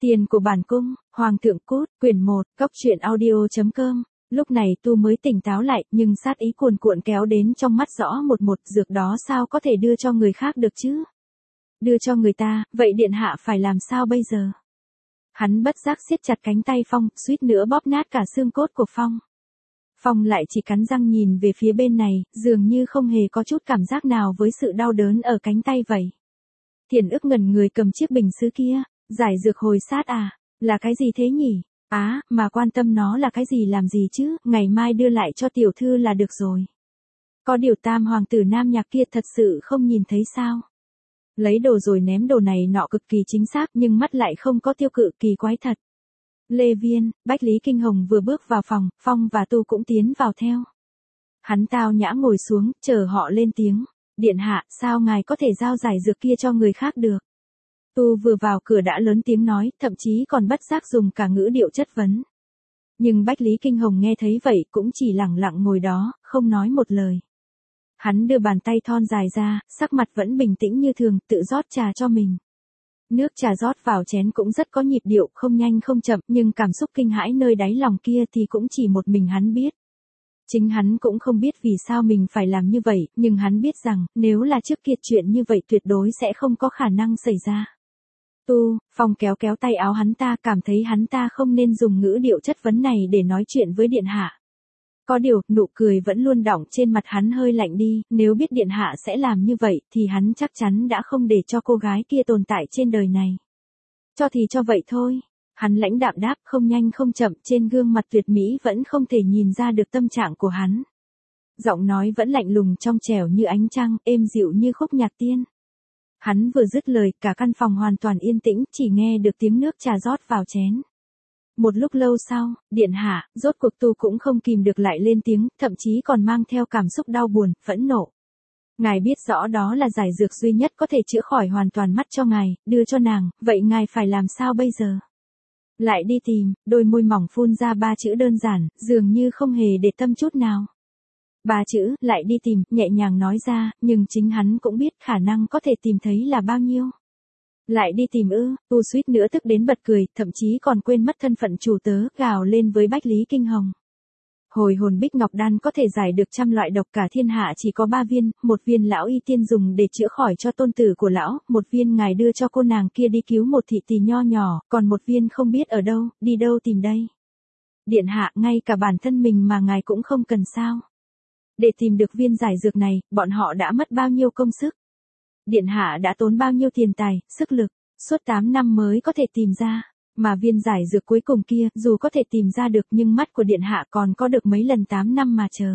Tiền của bản cung, Hoàng thượng cút, quyển 1, Cóc truyện audio.com. Lúc này tu mới tỉnh táo lại, nhưng sát ý cuồn cuộn kéo đến trong mắt rõ một dược đó sao có thể đưa cho người khác được chứ? Đưa cho người ta, vậy điện hạ phải làm sao bây giờ? Hắn bất giác siết chặt cánh tay Phong, suýt nữa bóp nát cả xương cốt của Phong. Phong lại chỉ cắn răng nhìn về phía bên này, dường như không hề có chút cảm giác nào với sự đau đớn ở cánh tay vậy. Thiền ức ngẩn người cầm chiếc bình sứ kia, giải dược hồi sát à, là cái gì thế nhỉ? Mà quan tâm nó là cái gì làm gì chứ, ngày mai đưa lại cho tiểu thư là được rồi. Có điều tam hoàng tử Nam Nhạc kia thật sự không nhìn thấy sao? Lấy đồ rồi ném đồ này nọ cực kỳ chính xác nhưng mắt lại không có tiêu cự, kỳ quái thật. Lê Viên, Bách Lý Kinh Hồng vừa bước vào phòng, Phong và Tu cũng tiến vào theo. Hắn tao nhã ngồi xuống, chờ họ lên tiếng. Điện hạ, sao ngài có thể giao giải dược kia cho người khác được? Tu vừa vào cửa đã lớn tiếng nói, thậm chí còn bất giác dùng cả ngữ điệu chất vấn. Nhưng Bách Lý Kinh Hồng nghe thấy vậy cũng chỉ lẳng lặng ngồi đó, không nói một lời. Hắn đưa bàn tay thon dài ra, sắc mặt vẫn bình tĩnh như thường, tự rót trà cho mình. Nước trà rót vào chén cũng rất có nhịp điệu, không nhanh không chậm, nhưng cảm xúc kinh hãi nơi đáy lòng kia thì cũng chỉ một mình hắn biết. Chính hắn cũng không biết vì sao mình phải làm như vậy, nhưng hắn biết rằng, nếu là trước kia chuyện như vậy tuyệt đối sẽ không có khả năng xảy ra. Phong kéo kéo tay áo hắn ta, cảm thấy hắn ta không nên dùng ngữ điệu chất vấn này để nói chuyện với điện hạ. Có điều, nụ cười vẫn luôn đọng trên mặt hắn hơi lạnh đi, nếu biết điện hạ sẽ làm như vậy, thì hắn chắc chắn đã không để cho cô gái kia tồn tại trên đời này. Cho thì cho vậy thôi. Hắn lãnh đạm đáp, không nhanh không chậm, trên gương mặt tuyệt mỹ vẫn không thể nhìn ra được tâm trạng của hắn. Giọng nói vẫn lạnh lùng trong trẻo như ánh trăng, êm dịu như khúc nhạc tiên. Hắn vừa dứt lời, cả căn phòng hoàn toàn yên tĩnh, chỉ nghe được tiếng nước trà rót vào chén. Một lúc lâu sau, điện hạ, rốt cuộc Tu cũng không kìm được lại lên tiếng, thậm chí còn mang theo cảm xúc đau buồn, phẫn nộ. Ngài biết rõ đó là giải dược duy nhất có thể chữa khỏi hoàn toàn mắt cho ngài, đưa cho nàng, vậy ngài phải làm sao bây giờ? Lại đi tìm, đôi môi mỏng phun ra 3 chữ đơn giản, dường như không hề để tâm chút nào. 3 chữ, lại đi tìm, nhẹ nhàng nói ra, nhưng chính hắn cũng biết khả năng có thể tìm thấy là bao nhiêu. Lại đi tìm ư? Tu suýt nữa tức đến bật cười, thậm chí còn quên mất thân phận chủ tớ, gào lên với Bách Lý Kinh Hồng. Hồi hồn bích ngọc đan có thể giải được 100 loại độc, cả thiên hạ chỉ có 3 viên, 1 viên lão y tiên dùng để chữa khỏi cho tôn tử của lão, 1 viên ngài đưa cho cô nàng kia đi cứu một thị tỳ nho nhỏ, còn 1 viên không biết ở đâu, đi đâu tìm đây. Điện hạ, ngay cả bản thân mình mà ngài cũng không cần sao? Để tìm được viên giải dược này, bọn họ đã mất bao nhiêu công sức? Điện hạ đã tốn bao nhiêu tiền tài, sức lực, suốt 8 năm mới có thể tìm ra. Mà viên giải dược cuối cùng kia, dù có thể tìm ra được nhưng mắt của điện hạ còn có được mấy lần 8 năm mà chờ.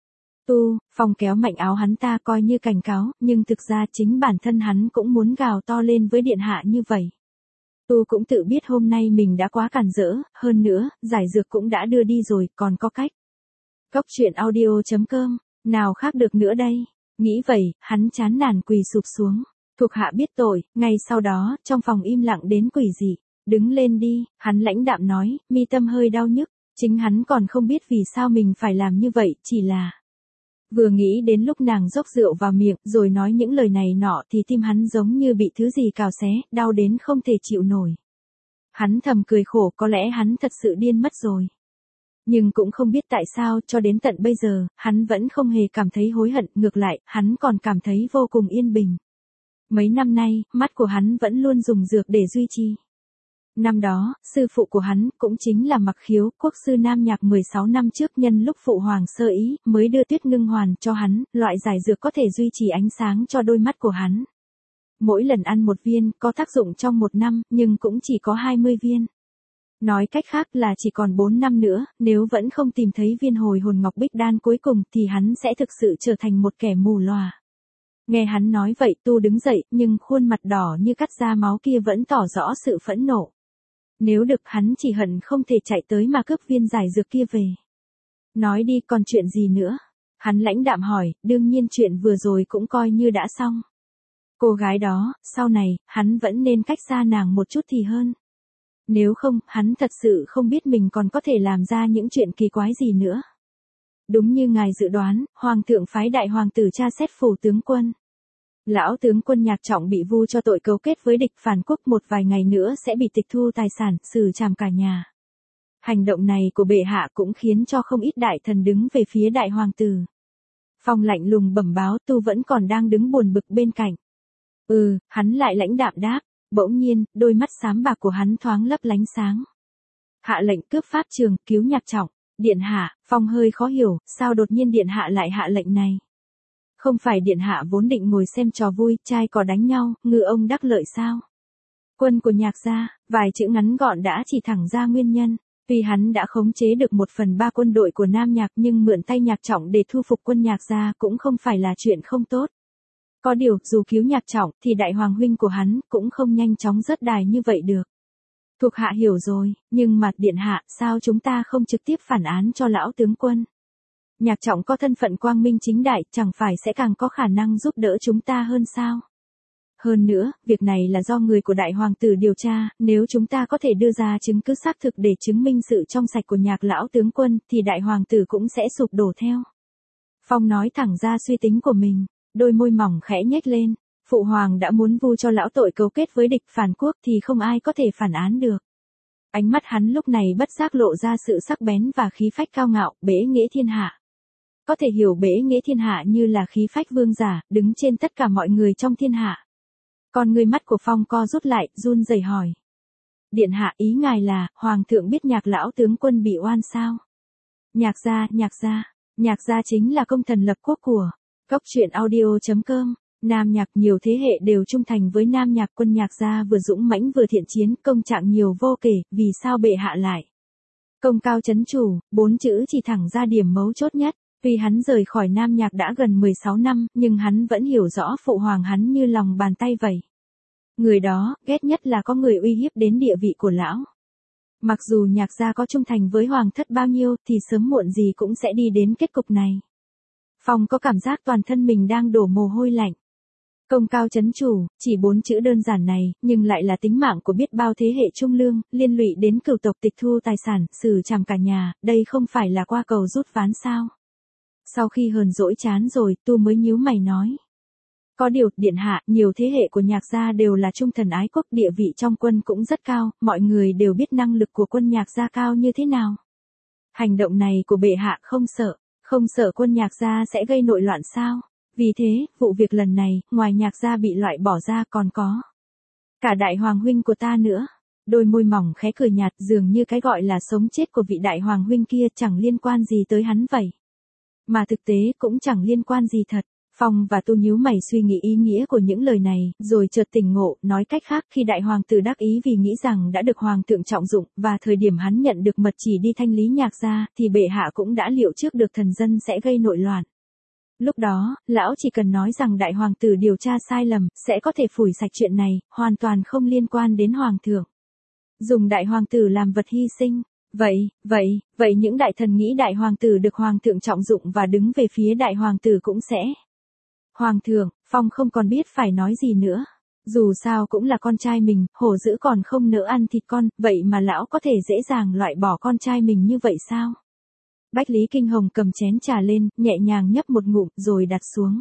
Phong kéo mạnh áo hắn ta coi như cảnh cáo, nhưng thực ra chính bản thân hắn cũng muốn gào to lên với điện hạ như vậy. Cũng tự biết hôm nay mình đã quá cản rỡ, hơn nữa, giải dược cũng đã đưa đi rồi, còn có cách. Cóc truyện audio.com, nào khác được nữa đây. Nghĩ vậy, hắn chán nản quỳ sụp xuống. Thuộc hạ biết tội, ngay sau đó, trong phòng im lặng đến quỷ dị. Đứng lên đi, hắn lãnh đạm nói, mi tâm hơi đau nhức. Chính hắn còn không biết vì sao mình phải làm như vậy, chỉ là... Vừa nghĩ đến lúc nàng dốc rượu vào miệng, rồi nói những lời này nọ thì tim hắn giống như bị thứ gì cào xé, đau đến không thể chịu nổi. Hắn thầm cười khổ, có lẽ hắn thật sự điên mất rồi. Nhưng cũng không biết tại sao, cho đến tận bây giờ, hắn vẫn không hề cảm thấy hối hận, ngược lại, hắn còn cảm thấy vô cùng yên bình. Mấy năm nay, mắt của hắn vẫn luôn dùng dược để duy trì. Năm đó, sư phụ của hắn, cũng chính là Mặc Khiếu, quốc sư Nam Nhạc 16 năm trước nhân lúc phụ hoàng sơ ý, mới đưa Tuyết Ngưng Hoàn cho hắn, loại giải dược có thể duy trì ánh sáng cho đôi mắt của hắn. Mỗi lần ăn 1 viên, có tác dụng trong 1 năm, nhưng cũng chỉ có 20 viên. Nói cách khác là chỉ còn 4 năm nữa, nếu vẫn không tìm thấy viên hồi hồn ngọc bích đan cuối cùng thì hắn sẽ thực sự trở thành một kẻ mù lòa. Nghe hắn nói vậy Tu đứng dậy, nhưng khuôn mặt đỏ như cắt ra máu kia vẫn tỏ rõ sự phẫn nộ. Nếu được hắn chỉ hận không thể chạy tới mà cướp viên giải dược kia về. Nói đi, còn chuyện gì nữa? Hắn lãnh đạm hỏi, đương nhiên chuyện vừa rồi cũng coi như đã xong. Cô gái đó, sau này, hắn vẫn nên cách xa nàng một chút thì hơn. Nếu không, hắn thật sự không biết mình còn có thể làm ra những chuyện kỳ quái gì nữa. Đúng như ngài dự đoán, hoàng thượng phái đại hoàng tử tra xét phủ tướng quân. Lão tướng quân Nhạc Trọng bị vu cho tội cấu kết với địch phản quốc, một vài ngày nữa sẽ bị tịch thu tài sản, xử trảm cả nhà. Hành động này của bệ hạ cũng khiến cho không ít đại thần đứng về phía đại hoàng tử. Phong lạnh lùng bẩm báo, Tu vẫn còn đang đứng buồn bực bên cạnh. Hắn lại lãnh đạm đáp, bỗng nhiên, đôi mắt xám bạc của hắn thoáng lấp lánh sáng. Hạ lệnh cướp pháp trường, cứu Nhạc Trọng. Điện hạ, Phong hơi khó hiểu, sao đột nhiên điện hạ lại hạ lệnh này? Không phải điện hạ vốn định ngồi xem trò vui, trai có đánh nhau, ngư ông đắc lợi sao? Quân của Nhạc gia, vài chữ ngắn gọn đã chỉ thẳng ra nguyên nhân. Tuy hắn đã khống chế được 1/3 quân đội của Nam Nhạc, nhưng mượn tay Nhạc Trọng để thu phục quân Nhạc gia cũng không phải là chuyện không tốt. Có điều, dù cứu Nhạc Trọng, thì đại hoàng huynh của hắn cũng không nhanh chóng rớt đài như vậy được. Thuộc hạ hiểu rồi, nhưng mà điện hạ, sao chúng ta không trực tiếp phản án cho lão tướng quân? Nhạc Trọng có thân phận quang minh chính đại, chẳng phải sẽ càng có khả năng giúp đỡ chúng ta hơn sao? Hơn nữa, việc này là do người của đại hoàng tử điều tra, nếu chúng ta có thể đưa ra chứng cứ xác thực để chứng minh sự trong sạch của Nhạc lão tướng quân, thì đại hoàng tử cũng sẽ sụp đổ theo. Phong nói thẳng ra suy tính của mình, đôi môi mỏng khẽ nhếch lên. Phụ hoàng đã muốn vu cho lão tội cấu kết với địch phản quốc thì không ai có thể phản án được. Ánh mắt hắn lúc này bất giác lộ ra sự sắc bén và khí phách cao ngạo, bế nghĩa thiên hạ. Có thể hiểu bế nghĩa thiên hạ như là khí phách vương giả, đứng trên tất cả mọi người trong thiên hạ. Còn người mắt của Phong co rút lại, run rẩy hỏi. Điện hạ, ý ngài là, hoàng thượng biết Nhạc lão tướng quân bị oan sao? Nhạc gia chính là công thần lập quốc của. Cốc truyện audio.com. Nam Nhạc, nhiều thế hệ đều trung thành với Nam Nhạc, quân Nhạc gia vừa dũng mãnh vừa thiện chiến, công trạng nhiều vô kể, vì sao bệ hạ lại? Công cao chấn chủ, 4 chữ chỉ thẳng ra điểm mấu chốt nhất. Tuy hắn rời khỏi Nam Nhạc đã gần 16 năm, nhưng hắn vẫn hiểu rõ phụ hoàng hắn như lòng bàn tay vậy. Người đó, ghét nhất là có người uy hiếp đến địa vị của lão. Mặc dù Nhạc gia có trung thành với hoàng thất bao nhiêu, thì sớm muộn gì cũng sẽ đi đến kết cục này. Phong có cảm giác toàn thân mình đang đổ mồ hôi lạnh. Công cao chấn chủ, chỉ 4 chữ đơn giản này, nhưng lại là tính mạng của biết bao thế hệ trung lương, liên lụy đến cửu tộc, tịch thu tài sản, xử trảm cả nhà, đây không phải là qua cầu rút ván sao? Sau khi hờn dỗi chán rồi, Tu mới nhíu mày nói. Có điều, điện hạ, nhiều thế hệ của Nhạc gia đều là trung thần ái quốc, địa vị trong quân cũng rất cao, mọi người đều biết năng lực của quân Nhạc gia cao như thế nào. Hành động này của bệ hạ không sợ quân Nhạc gia sẽ gây nội loạn sao? Vì thế, vụ việc lần này, ngoài Nhạc gia bị loại bỏ ra còn có cả đại hoàng huynh của ta nữa. Đôi môi mỏng khẽ cười nhạt, dường như cái gọi là sống chết của vị đại hoàng huynh kia chẳng liên quan gì tới hắn vậy. Mà thực tế cũng chẳng liên quan gì thật. Phong và Tu nhíu mày suy nghĩ ý nghĩa của những lời này, rồi chợt tỉnh ngộ, nói cách khác, khi đại hoàng tử đắc ý vì nghĩ rằng đã được hoàng thượng trọng dụng, và thời điểm hắn nhận được mật chỉ đi thanh lý Nhạc gia, thì bệ hạ cũng đã liệu trước được thần dân sẽ gây nội loạn. Lúc đó, lão chỉ cần nói rằng đại hoàng tử điều tra sai lầm, sẽ có thể phủi sạch chuyện này, hoàn toàn không liên quan đến hoàng thượng. Dùng đại hoàng tử làm vật hy sinh. Vậy những đại thần nghĩ đại hoàng tử được hoàng thượng trọng dụng và đứng về phía đại hoàng tử cũng sẽ. Hoàng thượng, Phong không còn biết phải nói gì nữa. Dù sao cũng là con trai mình, hổ dữ còn không nỡ ăn thịt con, vậy mà lão có thể dễ dàng loại bỏ con trai mình như vậy sao? Bách Lý Kinh Hồng cầm chén trà lên, nhẹ nhàng nhấp một ngụm, rồi đặt xuống.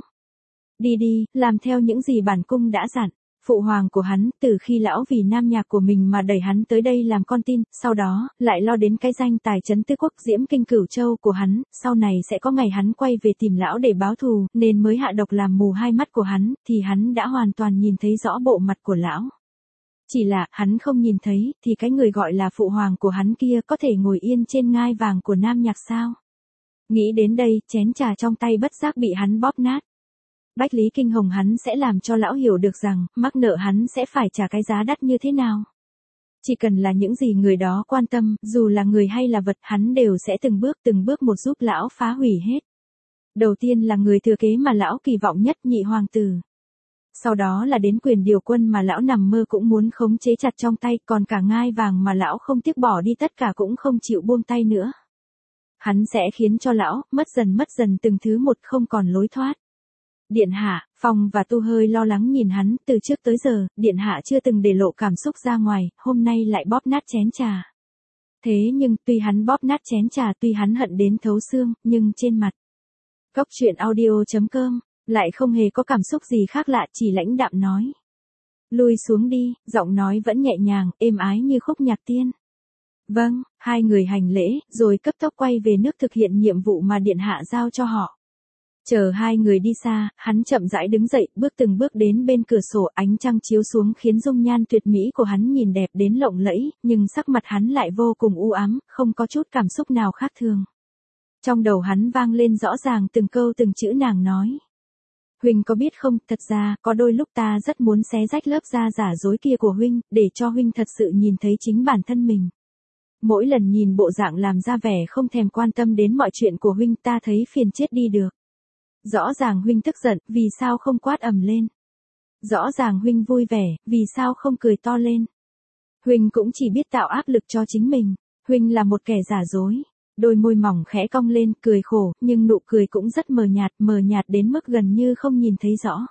Đi, làm theo những gì bản cung đã dặn. Phụ hoàng của hắn, từ khi lão vì Nam Nhạc của mình mà đẩy hắn tới đây làm con tin, sau đó, lại lo đến cái danh tài trấn tứ quốc diễm kinh Cửu Châu của hắn, sau này sẽ có ngày hắn quay về tìm lão để báo thù, nên mới hạ độc làm mù hai mắt của hắn, thì hắn đã hoàn toàn nhìn thấy rõ bộ mặt của lão. Chỉ là, hắn không nhìn thấy, thì cái người gọi là phụ hoàng của hắn kia có thể ngồi yên trên ngai vàng của Nam Nhạc sao? Nghĩ đến đây, chén trà trong tay bất giác bị hắn bóp nát. Bách Lý Kinh Hồng hắn sẽ làm cho lão hiểu được rằng, mắc nợ hắn sẽ phải trả cái giá đắt như thế nào. Chỉ cần là những gì người đó quan tâm, dù là người hay là vật, hắn đều sẽ từng bước một giúp lão phá hủy hết. Đầu tiên là người thừa kế mà lão kỳ vọng nhất, nhị hoàng tử. Sau đó là đến quyền điều quân mà lão nằm mơ cũng muốn khống chế chặt trong tay, còn cả ngai vàng mà lão không tiếc bỏ đi tất cả cũng không chịu buông tay nữa. Hắn sẽ khiến cho lão, mất dần từng thứ một, không còn lối thoát. Điện hạ, Phong và Tu hơi lo lắng nhìn hắn, từ trước tới giờ, điện hạ chưa từng để lộ cảm xúc ra ngoài, hôm nay lại bóp nát chén trà. Thế nhưng, tuy hắn bóp nát chén trà, tuy hắn hận đến thấu xương, nhưng trên mặt. Cốc truyện audio.com Lại không hề có cảm xúc gì khác lạ, chỉ lãnh đạm nói. Lui xuống đi, giọng nói vẫn nhẹ nhàng, êm ái như khúc nhạc tiên. Vâng, hai người hành lễ, rồi cấp tốc quay về nước thực hiện nhiệm vụ mà điện hạ giao cho họ. Chờ hai người đi xa, hắn chậm rãi đứng dậy, bước từng bước đến bên cửa sổ, ánh trăng chiếu xuống khiến dung nhan tuyệt mỹ của hắn nhìn đẹp đến lộng lẫy, nhưng sắc mặt hắn lại vô cùng u ám, không có chút cảm xúc nào khác thường. Trong đầu hắn vang lên rõ ràng từng câu từng chữ nàng nói. Huynh có biết không, thật ra, có đôi lúc ta rất muốn xé rách lớp da giả dối kia của huynh, để cho huynh thật sự nhìn thấy chính bản thân mình. Mỗi lần nhìn bộ dạng làm ra vẻ không thèm quan tâm đến mọi chuyện của huynh, ta thấy phiền chết đi được. Rõ ràng huynh tức giận, vì sao không quát ầm lên? Rõ ràng huynh vui vẻ, vì sao không cười to lên? Huynh cũng chỉ biết tạo áp lực cho chính mình. Huynh là một kẻ giả dối. Đôi môi mỏng khẽ cong lên, cười khổ, nhưng nụ cười cũng rất mờ nhạt đến mức gần như không nhìn thấy rõ.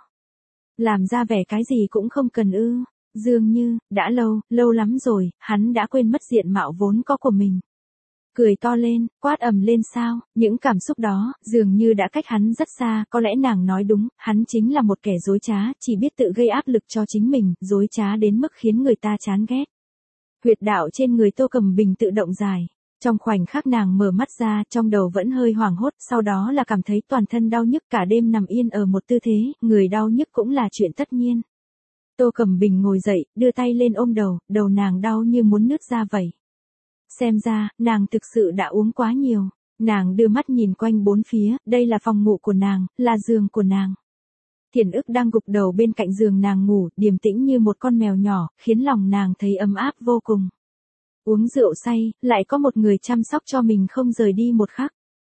Làm ra vẻ cái gì cũng không cần ư. Dường như, đã lâu lắm rồi, hắn đã quên mất diện mạo vốn có của mình. Cười to lên, quát ầm lên sao, những cảm xúc đó, dường như đã cách hắn rất xa, có lẽ nàng nói đúng, hắn chính là một kẻ dối trá, chỉ biết tự gây áp lực cho chính mình, dối trá đến mức khiến người ta chán ghét. Huyệt đạo trên người Tô Cẩm Bình tự động dài. Trong khoảnh khắc nàng mở mắt ra, trong đầu vẫn hơi hoảng hốt, sau đó là cảm thấy toàn thân đau nhức, cả đêm nằm yên ở một tư thế, người đau nhức cũng là chuyện tất nhiên. Tô Cẩm Bình ngồi dậy, đưa tay lên ôm đầu nàng đau như muốn nứt ra vậy. Xem ra, nàng thực sự đã uống quá nhiều. Nàng đưa mắt nhìn quanh bốn phía, đây là phòng ngủ của nàng, là giường của nàng. Thiển Ức đang gục đầu bên cạnh giường nàng ngủ, điềm tĩnh như một con mèo nhỏ, khiến lòng nàng thấy ấm áp vô cùng. Uống rượu say, lại có một người chăm sóc cho mình không rời đi một khắc.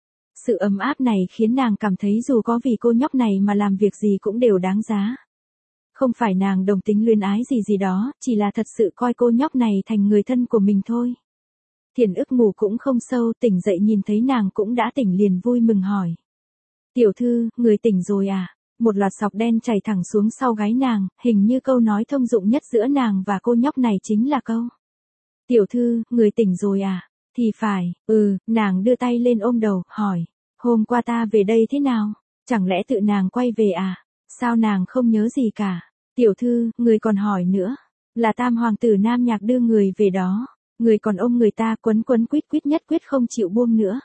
Sự ấm áp này khiến nàng cảm thấy dù có vì cô nhóc này mà làm việc gì cũng đều đáng giá. Không phải nàng đồng tính luyến ái gì đó, chỉ là thật sự coi cô nhóc này thành người thân của mình thôi. Thiển Ức ngủ cũng không sâu, tỉnh dậy nhìn thấy nàng cũng đã tỉnh liền vui mừng hỏi. Tiểu thư, người tỉnh rồi à? Một loạt sọc đen chảy thẳng xuống sau gáy nàng, hình như câu nói thông dụng nhất giữa nàng và cô nhóc này chính là câu. Tiểu thư, người tỉnh rồi à? Thì phải, nàng đưa tay lên ôm đầu, hỏi. Hôm qua ta về đây thế nào? Chẳng lẽ tự nàng quay về à? Sao nàng không nhớ gì cả? Tiểu thư, người còn hỏi nữa. Là Tam hoàng tử Nam Nhạc đưa người về đó. Người còn ôm người ta quấn quýt nhất quyết không chịu buông nữa.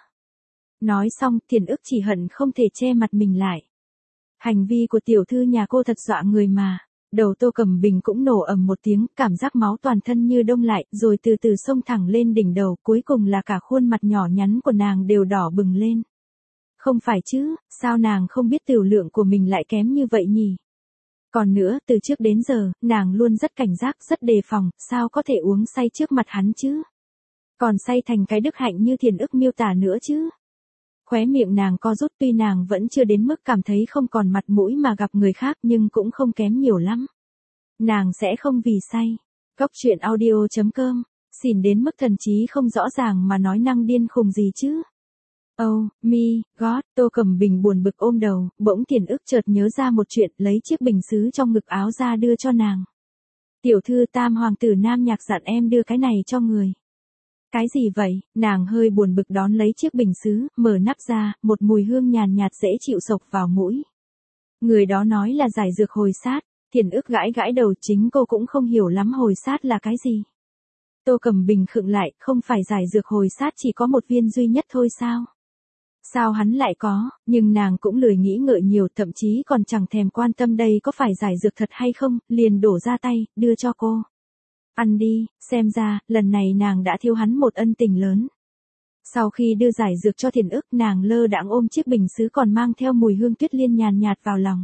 Nói xong, Thiển Ức chỉ hận không thể che mặt mình lại. Hành vi của tiểu thư nhà cô thật dọa người mà. Đầu Tô Cẩm Bình cũng nổ ầm một tiếng, cảm giác máu toàn thân như đông lại, rồi từ từ xông thẳng lên đỉnh đầu, cuối cùng là cả khuôn mặt nhỏ nhắn của nàng đều đỏ bừng lên. Không phải chứ, sao nàng không biết tiểu lượng của mình lại kém như vậy nhỉ? Còn nữa, từ trước đến giờ, nàng luôn rất cảnh giác, rất đề phòng, sao có thể uống say trước mặt hắn chứ? Còn say thành cái đức hạnh như Thiển Ức miêu tả nữa chứ? Khóe miệng nàng co rút, tuy nàng vẫn chưa đến mức cảm thấy không còn mặt mũi mà gặp người khác nhưng cũng không kém nhiều lắm. Nàng sẽ không vì say. Cóc truyện audio.com, xỉn đến mức thần trí không rõ ràng mà nói năng điên khùng gì chứ? Oh, my God, Tô Cẩm Bình buồn bực ôm đầu, bỗng Thiển Ức chợt nhớ ra một chuyện, lấy chiếc bình sứ trong ngực áo ra đưa cho nàng. Tiểu thư, Tam hoàng tử Nam Nhạc dặn em đưa cái này cho người. Cái gì vậy? Nàng hơi buồn bực đón lấy chiếc bình sứ, mở nắp ra, một mùi hương nhàn nhạt dễ chịu xộc vào mũi. Người đó nói là giải dược hồi sát. Thiển Ức gãi đầu, chính cô cũng không hiểu lắm hồi sát là cái gì. Tô Cẩm Bình khựng lại, không phải giải dược hồi sát chỉ có một viên duy nhất thôi sao? Sao hắn lại có, nhưng nàng cũng lười nghĩ ngợi nhiều, thậm chí còn chẳng thèm quan tâm đây có phải giải dược thật hay không, liền đổ ra tay, đưa cho cô. Ăn đi, xem ra, lần này nàng đã thiếu hắn một ân tình lớn. Sau khi đưa giải dược cho Thiển Ức, nàng lơ đãng ôm chiếc bình sứ còn mang theo mùi hương tuyết liên nhàn nhạt vào lòng.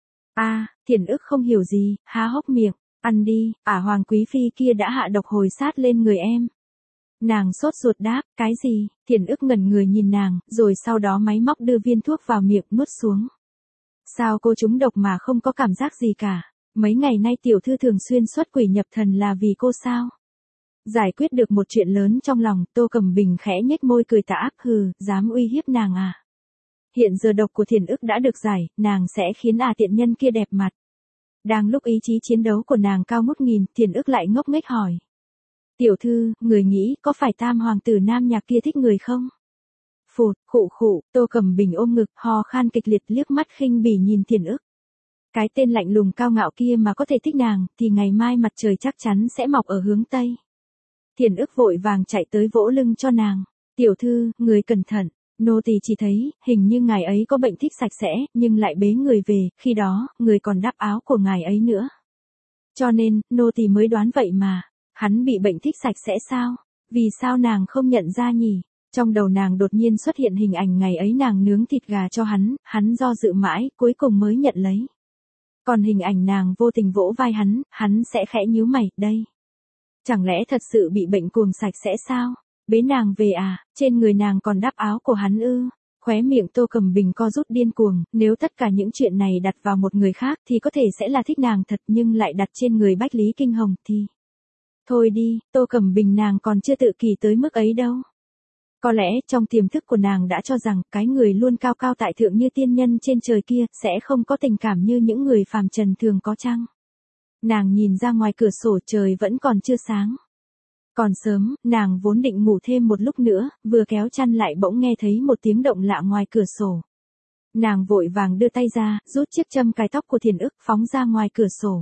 Thiển Ức không hiểu gì, há hốc miệng, ăn đi, Hoàng quý phi kia đã hạ độc hồi sát lên người em. Nàng sốt ruột đáp, cái gì? Thiển Ức ngẩn người nhìn nàng, rồi sau đó máy móc đưa viên thuốc vào miệng nuốt xuống. Sao cô trúng độc mà không có cảm giác gì cả? Mấy ngày nay tiểu thư thường xuyên xuất quỷ nhập thần là vì cô sao? Giải quyết được một chuyện lớn trong lòng, Tô Cẩm Bình khẽ nhếch môi cười tà ác, dám uy hiếp nàng à? Hiện giờ độc của Thiển Ức đã được giải, nàng sẽ khiến tiện nhân kia đẹp mặt. Đang lúc ý chí chiến đấu của nàng cao ngút nghìn, Thiển Ức lại ngốc nghếch hỏi. Tiểu thư, người nghĩ có phải Tam hoàng tử Nam Nhạc kia thích người không? Phụt, khụ khụ, Tô Cẩm Bình ôm ngực, ho khan kịch liệt liếc mắt khinh bỉ nhìn Thiền ức. Cái tên lạnh lùng cao ngạo kia mà có thể thích nàng, thì ngày mai mặt trời chắc chắn sẽ mọc ở hướng Tây. Thiền ức vội vàng chạy tới vỗ lưng cho nàng. Tiểu thư, người cẩn thận. Nô tỳ chỉ thấy, hình như ngài ấy có bệnh thích sạch sẽ, nhưng lại bế người về, khi đó, người còn đắp áo của ngài ấy nữa. Cho nên, nô tỳ mới đoán vậy mà. Hắn bị bệnh thích sạch sẽ sao? Vì sao nàng không nhận ra nhỉ? Trong đầu nàng đột nhiên xuất hiện hình ảnh ngày ấy nàng nướng thịt gà cho hắn do dự mãi, cuối cùng mới nhận lấy. Còn hình ảnh nàng vô tình vỗ vai hắn sẽ khẽ nhíu mày, đây. Chẳng lẽ thật sự bị bệnh cuồng sạch sẽ sao? Bế nàng về à, trên người nàng còn đắp áo của hắn ư? Khóe miệng Tô Cẩm Bình co rút điên cuồng, nếu tất cả những chuyện này đặt vào một người khác thì có thể sẽ là thích nàng thật, nhưng lại đặt trên người Bách Lý Kinh Hồng thì... Thôi đi, Tô Cẩm Bình nàng còn chưa tự kỳ tới mức ấy đâu. Có lẽ trong tiềm thức của nàng đã cho rằng cái người luôn cao cao tại thượng như tiên nhân trên trời kia sẽ không có tình cảm như những người phàm trần thường có chăng. Nàng nhìn ra ngoài cửa sổ trời vẫn còn chưa sáng. Còn sớm, nàng vốn định ngủ thêm một lúc nữa, vừa kéo chăn lại bỗng nghe thấy một tiếng động lạ ngoài cửa sổ. Nàng vội vàng đưa tay ra, rút chiếc châm cài tóc của Thiền ức phóng ra ngoài cửa sổ.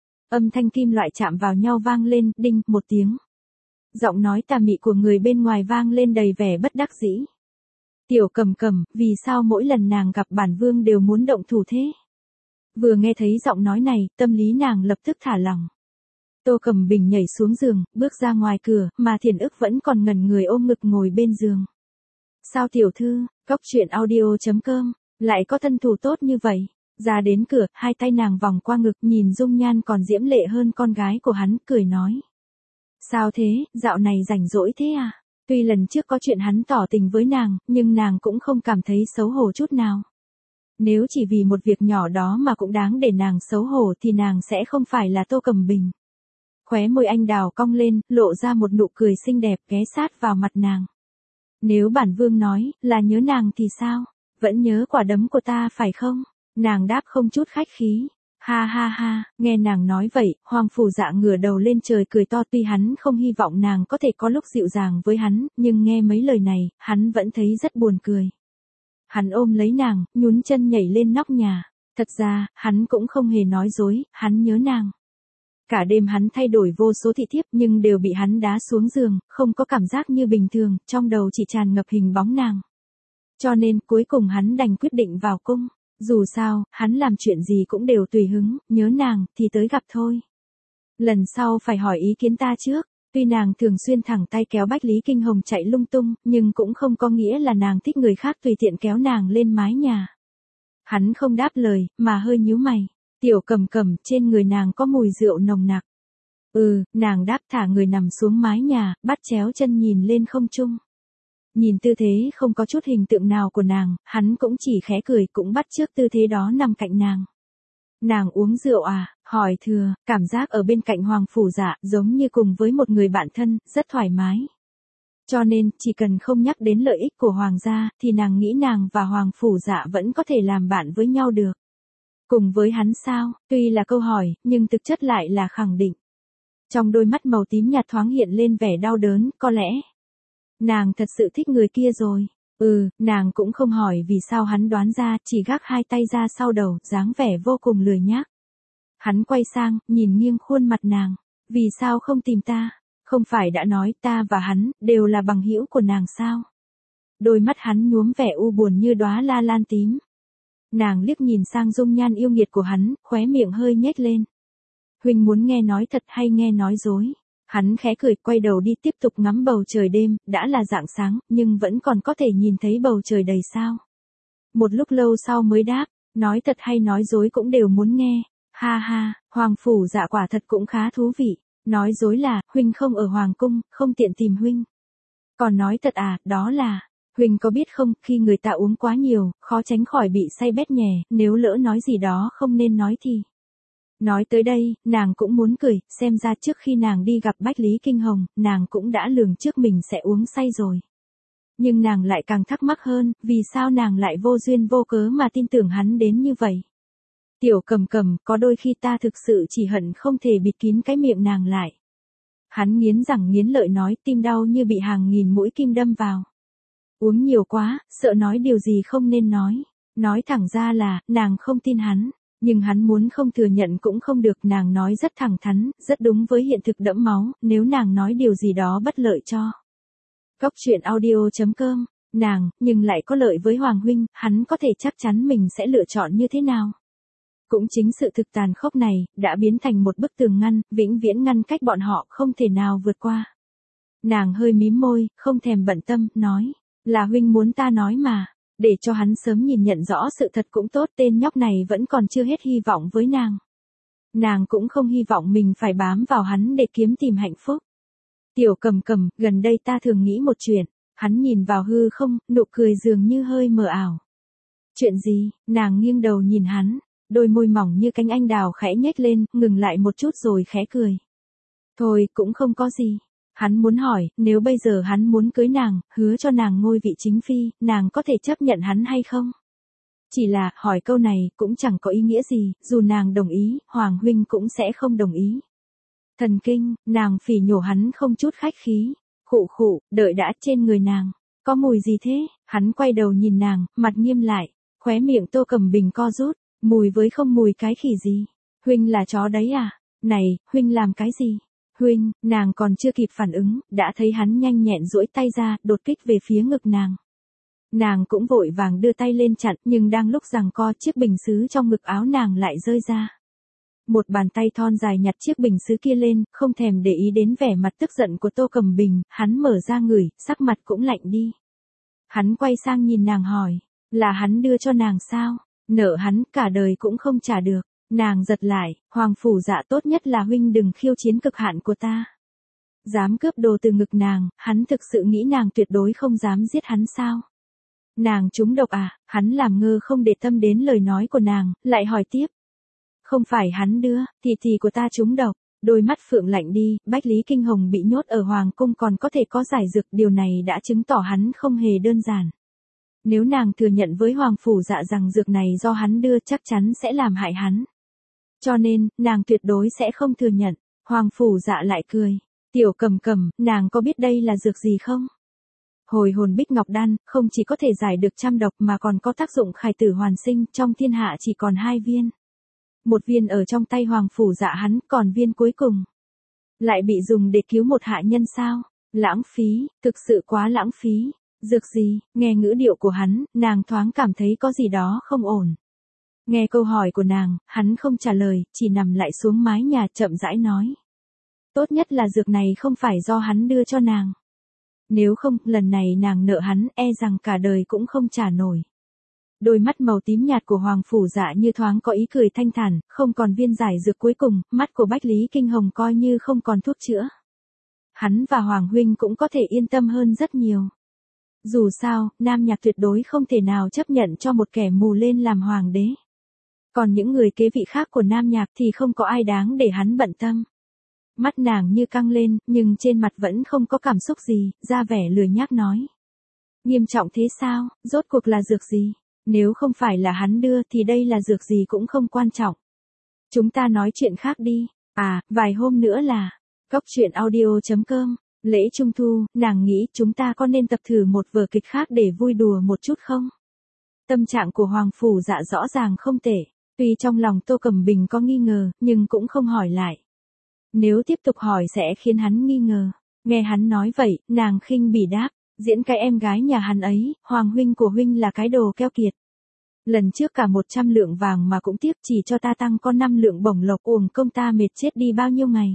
Âm thanh kim loại chạm vào nhau vang lên, đinh, một tiếng. Giọng nói tà mị của người bên ngoài vang lên đầy vẻ bất đắc dĩ. Tiểu Cẩm Cẩm, vì sao mỗi lần nàng gặp bản vương đều muốn động thủ thế? Vừa nghe thấy giọng nói này, tâm lý nàng lập tức thả lỏng. Tô Cẩm Bình nhảy xuống giường, bước ra ngoài cửa, mà Thiền ức vẫn còn ngẩn người ôm ngực ngồi bên giường. Sao tiểu thư, Cốc Truyện Audio.com, lại có thân thủ tốt như vậy? Ra đến cửa, hai tay nàng vòng qua ngực nhìn dung nhan còn diễm lệ hơn con gái của hắn, cười nói. Sao thế, dạo này rảnh rỗi thế à? Tuy lần trước có chuyện hắn tỏ tình với nàng, nhưng nàng cũng không cảm thấy xấu hổ chút nào. Nếu chỉ vì một việc nhỏ đó mà cũng đáng để nàng xấu hổ thì nàng sẽ không phải là Tô Cẩm Bình. Khóe môi anh đào cong lên, lộ ra một nụ cười xinh đẹp ghé sát vào mặt nàng. Nếu bản vương nói là nhớ nàng thì sao? Vẫn nhớ quả đấm của ta phải không? Nàng đáp không chút khách khí. Ha ha ha, nghe nàng nói vậy, Hoàng Phủ Dạ ngửa đầu lên trời cười to, tuy hắn không hy vọng nàng có thể có lúc dịu dàng với hắn, nhưng nghe mấy lời này, hắn vẫn thấy rất buồn cười. Hắn ôm lấy nàng, nhún chân nhảy lên nóc nhà. Thật ra, hắn cũng không hề nói dối, hắn nhớ nàng. Cả đêm hắn thay đổi vô số thị thiếp nhưng đều bị hắn đá xuống giường, không có cảm giác như bình thường, trong đầu chỉ tràn ngập hình bóng nàng. Cho nên cuối cùng hắn đành quyết định vào cung. Dù sao, hắn làm chuyện gì cũng đều tùy hứng, nhớ nàng thì tới gặp thôi. Lần sau phải hỏi ý kiến ta trước. Tuy nàng thường xuyên thẳng tay kéo Bách Lý Kinh Hồng chạy lung tung, nhưng cũng không có nghĩa là nàng thích người khác tùy tiện kéo nàng lên mái nhà. Hắn không đáp lời, mà hơi nhíu mày. Tiểu Cẩm Cẩm, trên người nàng có mùi rượu nồng nặc. Nàng đáp, thả người nằm xuống mái nhà, bắt chéo chân nhìn lên không trung. Nhìn tư thế không có chút hình tượng nào của nàng, hắn cũng chỉ khẽ cười, cũng bắt chước tư thế đó nằm cạnh nàng. Nàng uống rượu à? Hỏi thừa, cảm giác ở bên cạnh Hoàng Phủ Dạ giống như cùng với một người bạn thân, rất thoải mái. Cho nên, chỉ cần không nhắc đến lợi ích của Hoàng gia, thì nàng nghĩ nàng và Hoàng Phủ Dạ vẫn có thể làm bạn với nhau được. Cùng với hắn sao? Tuy là câu hỏi, nhưng thực chất lại là khẳng định. Trong đôi mắt màu tím nhạt thoáng hiện lên vẻ đau đớn, có lẽ nàng thật sự thích người kia rồi. Nàng cũng không hỏi vì sao hắn đoán ra, chỉ gác hai tay ra sau đầu, dáng vẻ vô cùng lười nhác. Hắn quay sang, nhìn nghiêng khuôn mặt nàng. Vì sao không tìm ta? Không phải đã nói ta và hắn, đều là bằng hữu của nàng sao? Đôi mắt hắn nhuốm vẻ u buồn như đóa la lan tím. Nàng liếc nhìn sang dung nhan yêu nghiệt của hắn, khóe miệng hơi nhếch lên. Huynh muốn nghe nói thật hay nghe nói dối? Hắn khẽ cười, quay đầu đi tiếp tục ngắm bầu trời đêm, đã là rạng sáng, nhưng vẫn còn có thể nhìn thấy bầu trời đầy sao. Một lúc lâu sau mới đáp, nói thật hay nói dối cũng đều muốn nghe. Ha ha, Hoàng Phủ Dạ quả thật cũng khá thú vị. Nói dối là, huynh không ở Hoàng cung, không tiện tìm huynh. Còn nói thật à, đó là, huynh có biết không, khi người ta uống quá nhiều, khó tránh khỏi bị say bét nhè, nếu lỡ nói gì đó không nên nói thì... Nói tới đây, nàng cũng muốn cười, xem ra trước khi nàng đi gặp Bách Lý Kinh Hồng, nàng cũng đã lường trước mình sẽ uống say rồi. Nhưng nàng lại càng thắc mắc hơn, vì sao nàng lại vô duyên vô cớ mà tin tưởng hắn đến như vậy. Tiểu Cẩm Cẩm, có đôi khi ta thực sự chỉ hận không thể bịt kín cái miệng nàng lại. Hắn nghiến răng nghiến lợi nói, tim đau như bị hàng nghìn mũi kim đâm vào. Uống nhiều quá, sợ nói điều gì không nên nói. Nói thẳng ra là, nàng không tin hắn. Nhưng hắn muốn không thừa nhận cũng không được, nàng nói rất thẳng thắn, rất đúng với hiện thực đẫm máu, nếu nàng nói điều gì đó bất lợi cho. Cốc truyện audio.com, nàng, nhưng lại có lợi với Hoàng huynh, hắn có thể chắc chắn mình sẽ lựa chọn như thế nào. Cũng chính sự thực tàn khốc này, đã biến thành một bức tường ngăn, vĩnh viễn ngăn cách bọn họ không thể nào vượt qua. Nàng hơi mím môi, không thèm bận tâm, nói, là huynh muốn ta nói mà. Để cho hắn sớm nhìn nhận rõ sự thật cũng tốt, tên nhóc này vẫn còn chưa hết hy vọng với nàng. Nàng cũng không hy vọng mình phải bám vào hắn để kiếm tìm hạnh phúc. Tiểu Cầm Cầm, gần đây ta thường nghĩ một chuyện. Hắn nhìn vào hư không, nụ cười dường như hơi mờ ảo. Chuyện gì? Nàng nghiêng đầu nhìn hắn, đôi môi mỏng như cánh anh đào khẽ nhếch lên, ngừng lại một chút rồi khẽ cười. Thôi, cũng không có gì. Hắn muốn hỏi, nếu bây giờ hắn muốn cưới nàng, hứa cho nàng ngôi vị chính phi, nàng có thể chấp nhận hắn hay không? Chỉ là, hỏi câu này, cũng chẳng có ý nghĩa gì, dù nàng đồng ý, Hoàng huynh cũng sẽ không đồng ý. Thần kinh, nàng phỉ nhổ hắn không chút khách khí. Khụ khụ, đợi đã, trên người nàng. Có mùi gì thế? Hắn quay đầu nhìn nàng, mặt nghiêm lại. Khóe miệng Tô Cẩm Bình co rút. Mùi với không mùi cái khỉ gì? Huynh là chó đấy à? Này, huynh làm cái gì? Huynh, nàng còn chưa kịp phản ứng, đã thấy hắn nhanh nhẹn duỗi tay ra, đột kích về phía ngực nàng. Nàng cũng vội vàng đưa tay lên chặn, nhưng đang lúc giằng co, chiếc bình sứ trong ngực áo nàng lại rơi ra. Một bàn tay thon dài nhặt chiếc bình sứ kia lên, không thèm để ý đến vẻ mặt tức giận của Tô Cẩm Bình, hắn mở ra ngửi, sắc mặt cũng lạnh đi. Hắn quay sang nhìn nàng hỏi, là hắn đưa cho nàng sao? Nợ hắn cả đời cũng không trả được. Nàng giật lại, Hoàng phủ Dạ, tốt nhất là huynh đừng khiêu chiến cực hạn của ta. Dám cướp đồ từ ngực nàng, hắn thực sự nghĩ nàng tuyệt đối không dám giết hắn sao? Nàng trúng độc à? Hắn làm ngơ không để tâm đến lời nói của nàng, lại hỏi tiếp. Không phải hắn đưa, thì của ta trúng độc. Đôi mắt Phượng lạnh đi, Bách Lý Kinh Hồng bị nhốt ở Hoàng cung còn có thể có giải dược, điều này đã chứng tỏ hắn không hề đơn giản. Nếu nàng thừa nhận với Hoàng phủ Dạ rằng dược này do hắn đưa, chắc chắn sẽ làm hại hắn. Cho nên, nàng tuyệt đối sẽ không thừa nhận. Hoàng phủ Dạ lại cười. Tiểu Cầm Cầm, nàng có biết đây là dược gì không? Hồi hồn bích ngọc đan, không chỉ có thể giải được trăm độc mà còn có tác dụng khải tử hoàn sinh, trong thiên hạ chỉ còn 2 viên. Một viên ở trong tay Hoàng phủ Dạ hắn, còn viên cuối cùng lại bị dùng để cứu một hạ nhân sao? Lãng phí, thực sự quá lãng phí. Dược gì? Nghe ngữ điệu của hắn, nàng thoáng cảm thấy có gì đó không ổn. Nghe câu hỏi của nàng, hắn không trả lời, chỉ nằm lại xuống mái nhà chậm rãi nói. Tốt nhất là dược này không phải do hắn đưa cho nàng. Nếu không, lần này nàng nợ hắn, e rằng cả đời cũng không trả nổi. Đôi mắt màu tím nhạt của Hoàng phủ Dạ như thoáng có ý cười thanh thản, không còn viên giải dược cuối cùng, mắt của Bách Lý Kinh Hồng coi như không còn thuốc chữa. Hắn và Hoàng huynh cũng có thể yên tâm hơn rất nhiều. Dù sao, Nam Nhạc tuyệt đối không thể nào chấp nhận cho một kẻ mù lên làm hoàng đế. Còn những người kế vị khác của Nam Nhạc thì không có ai đáng để hắn bận tâm. Mắt nàng như căng lên, nhưng trên mặt vẫn không có cảm xúc gì, ra vẻ lười nhác nói. Nghiêm trọng thế sao, rốt cuộc là dược gì? Nếu không phải là hắn đưa thì đây là dược gì cũng không quan trọng. Chúng ta nói chuyện khác đi. À, vài hôm nữa là Cốc truyện audio.com. Lễ Trung Thu, nàng nghĩ chúng ta có nên tập thử một vở kịch khác để vui đùa một chút không? Tâm trạng của Hoàng phủ Dạ rõ ràng không tệ. Tuy trong lòng Tô Cẩm Bình có nghi ngờ, nhưng cũng không hỏi lại. Nếu tiếp tục hỏi sẽ khiến hắn nghi ngờ. Nghe hắn nói vậy, nàng khinh bỉ đáp. Diễn cái em gái nhà hắn ấy, Hoàng huynh của huynh là cái đồ keo kiệt. Lần trước cả 100 lượng vàng mà cũng tiếc, chỉ cho ta tăng có 5 lượng bổng lộc, uổng công ta mệt chết đi bao nhiêu ngày.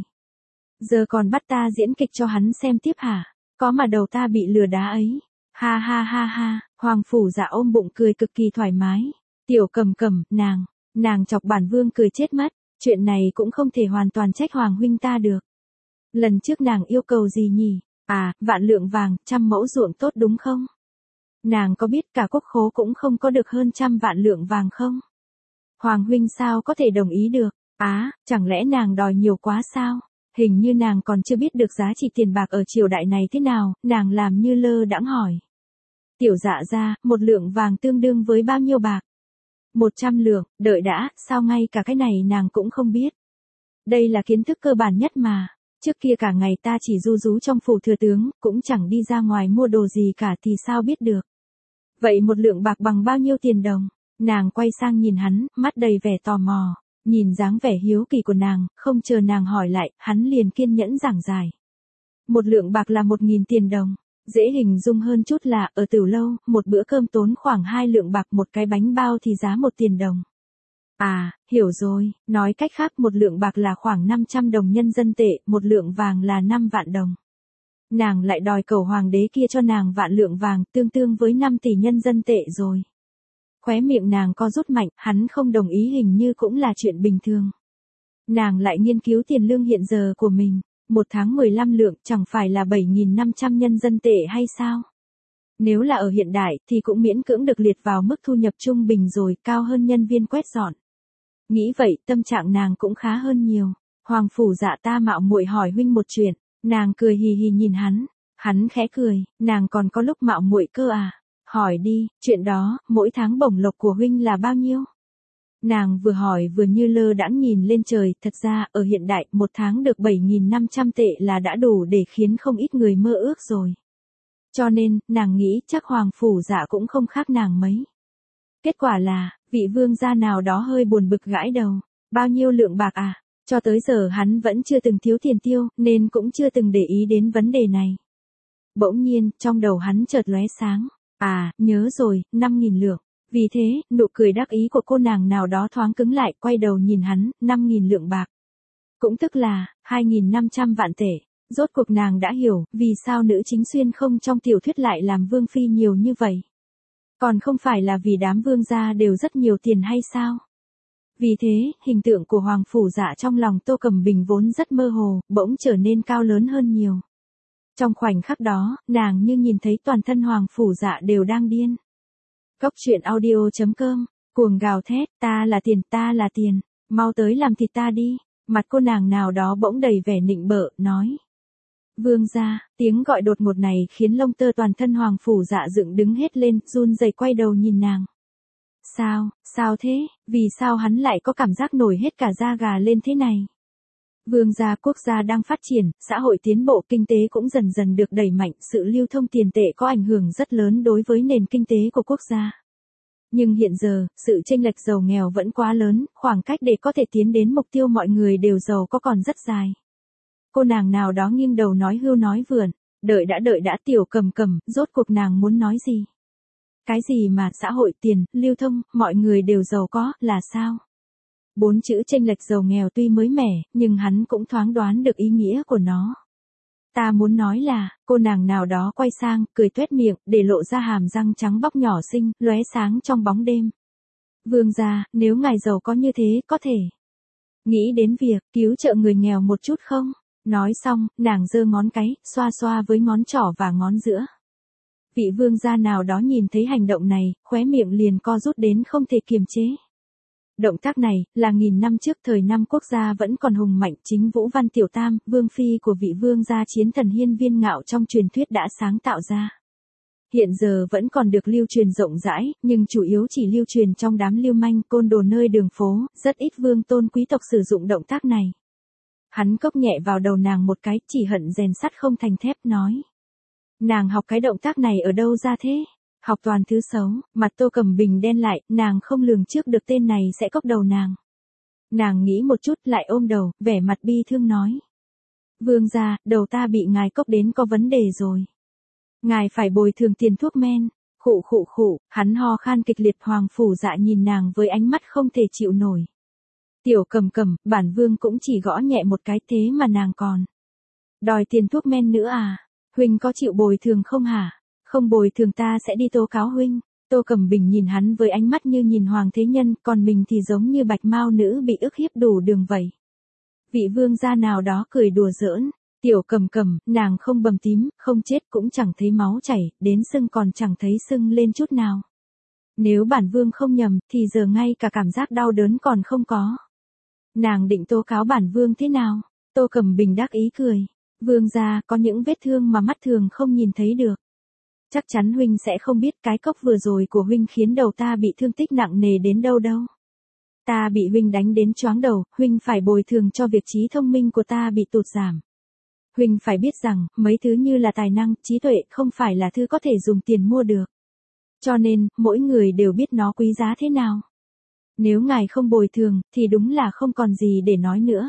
Giờ còn bắt ta diễn kịch cho hắn xem tiếp hả? Có mà đầu ta bị lừa đá ấy. Ha ha ha ha, Hoàng phủ Dạ ôm bụng cười cực kỳ thoải mái. Tiểu Cầm Cầm, nàng chọc bản vương cười chết mất. Chuyện này cũng không thể hoàn toàn trách Hoàng huynh ta được. Lần trước nàng yêu cầu gì nhỉ? À, vạn lượng vàng, 100 mẫu ruộng tốt đúng không? Nàng có biết cả quốc khố cũng không có được hơn 100 vạn lượng vàng không? Hoàng huynh sao có thể đồng ý được? Á, chẳng lẽ nàng đòi nhiều quá sao? Hình như nàng còn chưa biết được giá trị tiền bạc ở triều đại này thế nào, nàng làm như lơ đãng hỏi. Tiểu Dạ gia, 1 lượng vàng tương đương với bao nhiêu bạc? 100 lượng, đợi đã, sao ngay cả cái này nàng cũng không biết? Đây là kiến thức cơ bản nhất mà. Trước kia cả ngày ta chỉ ru rú trong phủ thừa tướng, cũng chẳng đi ra ngoài mua đồ gì cả thì sao biết được. Vậy 1 lượng bạc bằng bao nhiêu tiền đồng? Nàng quay sang nhìn hắn, mắt đầy vẻ tò mò. Nhìn dáng vẻ hiếu kỳ của nàng, không chờ nàng hỏi lại, hắn liền kiên nhẫn giảng giải. 1 lượng bạc là 1.000 tiền đồng. Dễ hình dung hơn chút là, ở Tiểu Lâu, một bữa cơm tốn khoảng 2 lượng bạc, một cái bánh bao thì giá 1 tiền đồng. À, hiểu rồi, nói cách khác 1 lượng bạc là khoảng 500 đồng nhân dân tệ, 1 lượng vàng là 5 vạn đồng. Nàng lại đòi cầu hoàng đế kia cho nàng vạn lượng vàng, tương đương với 5 tỷ nhân dân tệ rồi. Khóe miệng nàng co rút mạnh, hắn không đồng ý hình như cũng là chuyện bình thường. Nàng lại nghiên cứu tiền lương hiện giờ của mình, 1 tháng 15 lượng chẳng phải là 7.500 nhân dân tệ hay sao? Nếu là ở hiện đại thì cũng miễn cưỡng được liệt vào mức thu nhập trung bình rồi, cao hơn nhân viên quét dọn. Nghĩ vậy, tâm trạng nàng cũng khá hơn nhiều. Hoàng phủ Dạ ta mạo muội hỏi huynh một chuyện. Nàng cười hì hì nhìn hắn. Hắn khẽ cười, nàng còn có lúc mạo muội cơ à? Hỏi đi, chuyện đó, mỗi tháng bổng lộc của huynh là bao nhiêu? Nàng vừa hỏi vừa như lơ đãng nhìn lên trời, thật ra, ở hiện đại, 1 tháng được 7.500 tệ là đã đủ để khiến không ít người mơ ước rồi. Cho nên, nàng nghĩ chắc Hoàng phủ Dạ cũng không khác nàng mấy. Kết quả là, vị vương gia nào đó hơi buồn bực gãi đầu. Bao nhiêu lượng bạc à? Cho tới giờ hắn vẫn chưa từng thiếu tiền tiêu, nên cũng chưa từng để ý đến vấn đề này. Bỗng nhiên, trong đầu hắn chợt lóe sáng. À, nhớ rồi, 5.000 lượng. Vì thế, nụ cười đắc ý của cô nàng nào đó thoáng cứng lại, quay đầu nhìn hắn, 5.000 lượng bạc. Cũng tức là, 2.500 vạn tệ. Rốt cuộc nàng đã hiểu, vì sao nữ chính xuyên không trong tiểu thuyết lại làm vương phi nhiều như vậy. Còn không phải là vì đám vương gia đều rất nhiều tiền hay sao? Vì thế, hình tượng của Hoàng phủ Dạ trong lòng Tô Cẩm Bình vốn rất mơ hồ, bỗng trở nên cao lớn hơn nhiều. Trong khoảnh khắc đó, nàng như nhìn thấy toàn thân Hoàng phủ Dạ đều đang điên. Cốc truyện audio.com, cuồng gào thét, ta là tiền, mau tới làm thịt ta đi. Mặt cô nàng nào đó bỗng đầy vẻ nịnh bợ, nói. Vương gia, tiếng gọi đột ngột này khiến lông tơ toàn thân Hoàng phủ Dạ dựng đứng hết lên, run rẩy quay đầu nhìn nàng. Sao thế, vì sao hắn lại có cảm giác nổi hết cả da gà lên thế này? Vương gia quốc gia đang phát triển, xã hội tiến bộ, kinh tế cũng dần dần được đẩy mạnh, sự lưu thông tiền tệ có ảnh hưởng rất lớn đối với nền kinh tế của quốc gia. Nhưng hiện giờ, sự chênh lệch giàu nghèo vẫn quá lớn, khoảng cách để có thể tiến đến mục tiêu mọi người đều giàu có còn rất dài. Cô nàng nào đó nghiêng đầu nói hưu nói vượn, đợi đã Tiểu Cầm Cầm, rốt cuộc nàng muốn nói gì? Cái gì mà xã hội tiền, lưu thông, mọi người đều giàu có, là sao? 4 chữ chênh lệch giàu nghèo tuy mới mẻ, nhưng hắn cũng thoáng đoán được ý nghĩa của nó. Ta muốn nói là, cô nàng nào đó quay sang, cười tuét miệng, để lộ ra hàm răng trắng bóc nhỏ xinh, lóe sáng trong bóng đêm. Vương gia, nếu ngài giàu có như thế, có thể nghĩ đến việc cứu trợ người nghèo một chút không? Nói xong, nàng giơ ngón cái, xoa xoa với ngón trỏ và ngón giữa. Vị vương gia nào đó nhìn thấy hành động này, khóe miệng liền co rút đến không thể kiềm chế. Động tác này, là nghìn năm trước thời năm quốc gia vẫn còn hùng mạnh, chính Vũ Văn Tiểu Tam, vương phi của vị vương gia chiến thần hiên viên ngạo trong truyền thuyết đã sáng tạo ra. Hiện giờ vẫn còn được lưu truyền rộng rãi, nhưng chủ yếu chỉ lưu truyền trong đám lưu manh côn đồ nơi đường phố, rất ít vương tôn quý tộc sử dụng động tác này. Hắn cốc nhẹ vào đầu nàng một cái, chỉ hận rèn sắt không thành thép, nói. Nàng học cái động tác này ở đâu ra thế? Học toàn thứ xấu, mặt Tô Cẩm Bình đen lại, nàng không lường trước được tên này sẽ cốc đầu nàng. Nàng nghĩ một chút lại ôm đầu, vẻ mặt bi thương nói. Vương gia, đầu ta bị ngài cốc đến có vấn đề rồi. Ngài phải bồi thường tiền thuốc men. Khụ, hắn ho khan kịch liệt. Hoàng phủ Dạ nhìn nàng với ánh mắt không thể chịu nổi. Tiểu Cầm Cầm, bản vương cũng chỉ gõ nhẹ một cái thế mà nàng còn đòi tiền thuốc men nữa à? Huynh có chịu bồi thường không hả? Không bồi thường ta sẽ đi tố cáo huynh. Tô Cẩm Bình nhìn hắn với ánh mắt như nhìn hoàng thế nhân, còn mình thì giống như bạch mao nữ bị ức hiếp đủ đường vậy. Vị vương gia nào đó cười đùa giỡn. Tiểu Cầm Cầm, nàng không bầm tím, không chết cũng chẳng thấy máu chảy, đến sưng còn chẳng thấy sưng lên chút nào. Nếu bản vương không nhầm, thì giờ ngay cả cảm giác đau đớn còn không có. Nàng định tố cáo bản vương thế nào? Tô Cẩm Bình đắc ý cười. Vương gia, có những vết thương mà mắt thường không nhìn thấy được. Chắc chắn huynh sẽ không biết cái cốc vừa rồi của huynh khiến đầu ta bị thương tích nặng nề đến đâu. Ta bị huynh đánh đến choáng đầu, huynh phải bồi thường cho việc trí thông minh của ta bị tụt giảm. Huynh phải biết rằng, mấy thứ như là tài năng, trí tuệ không phải là thứ có thể dùng tiền mua được. Cho nên, mỗi người đều biết nó quý giá thế nào. Nếu ngài không bồi thường, thì đúng là không còn gì để nói nữa.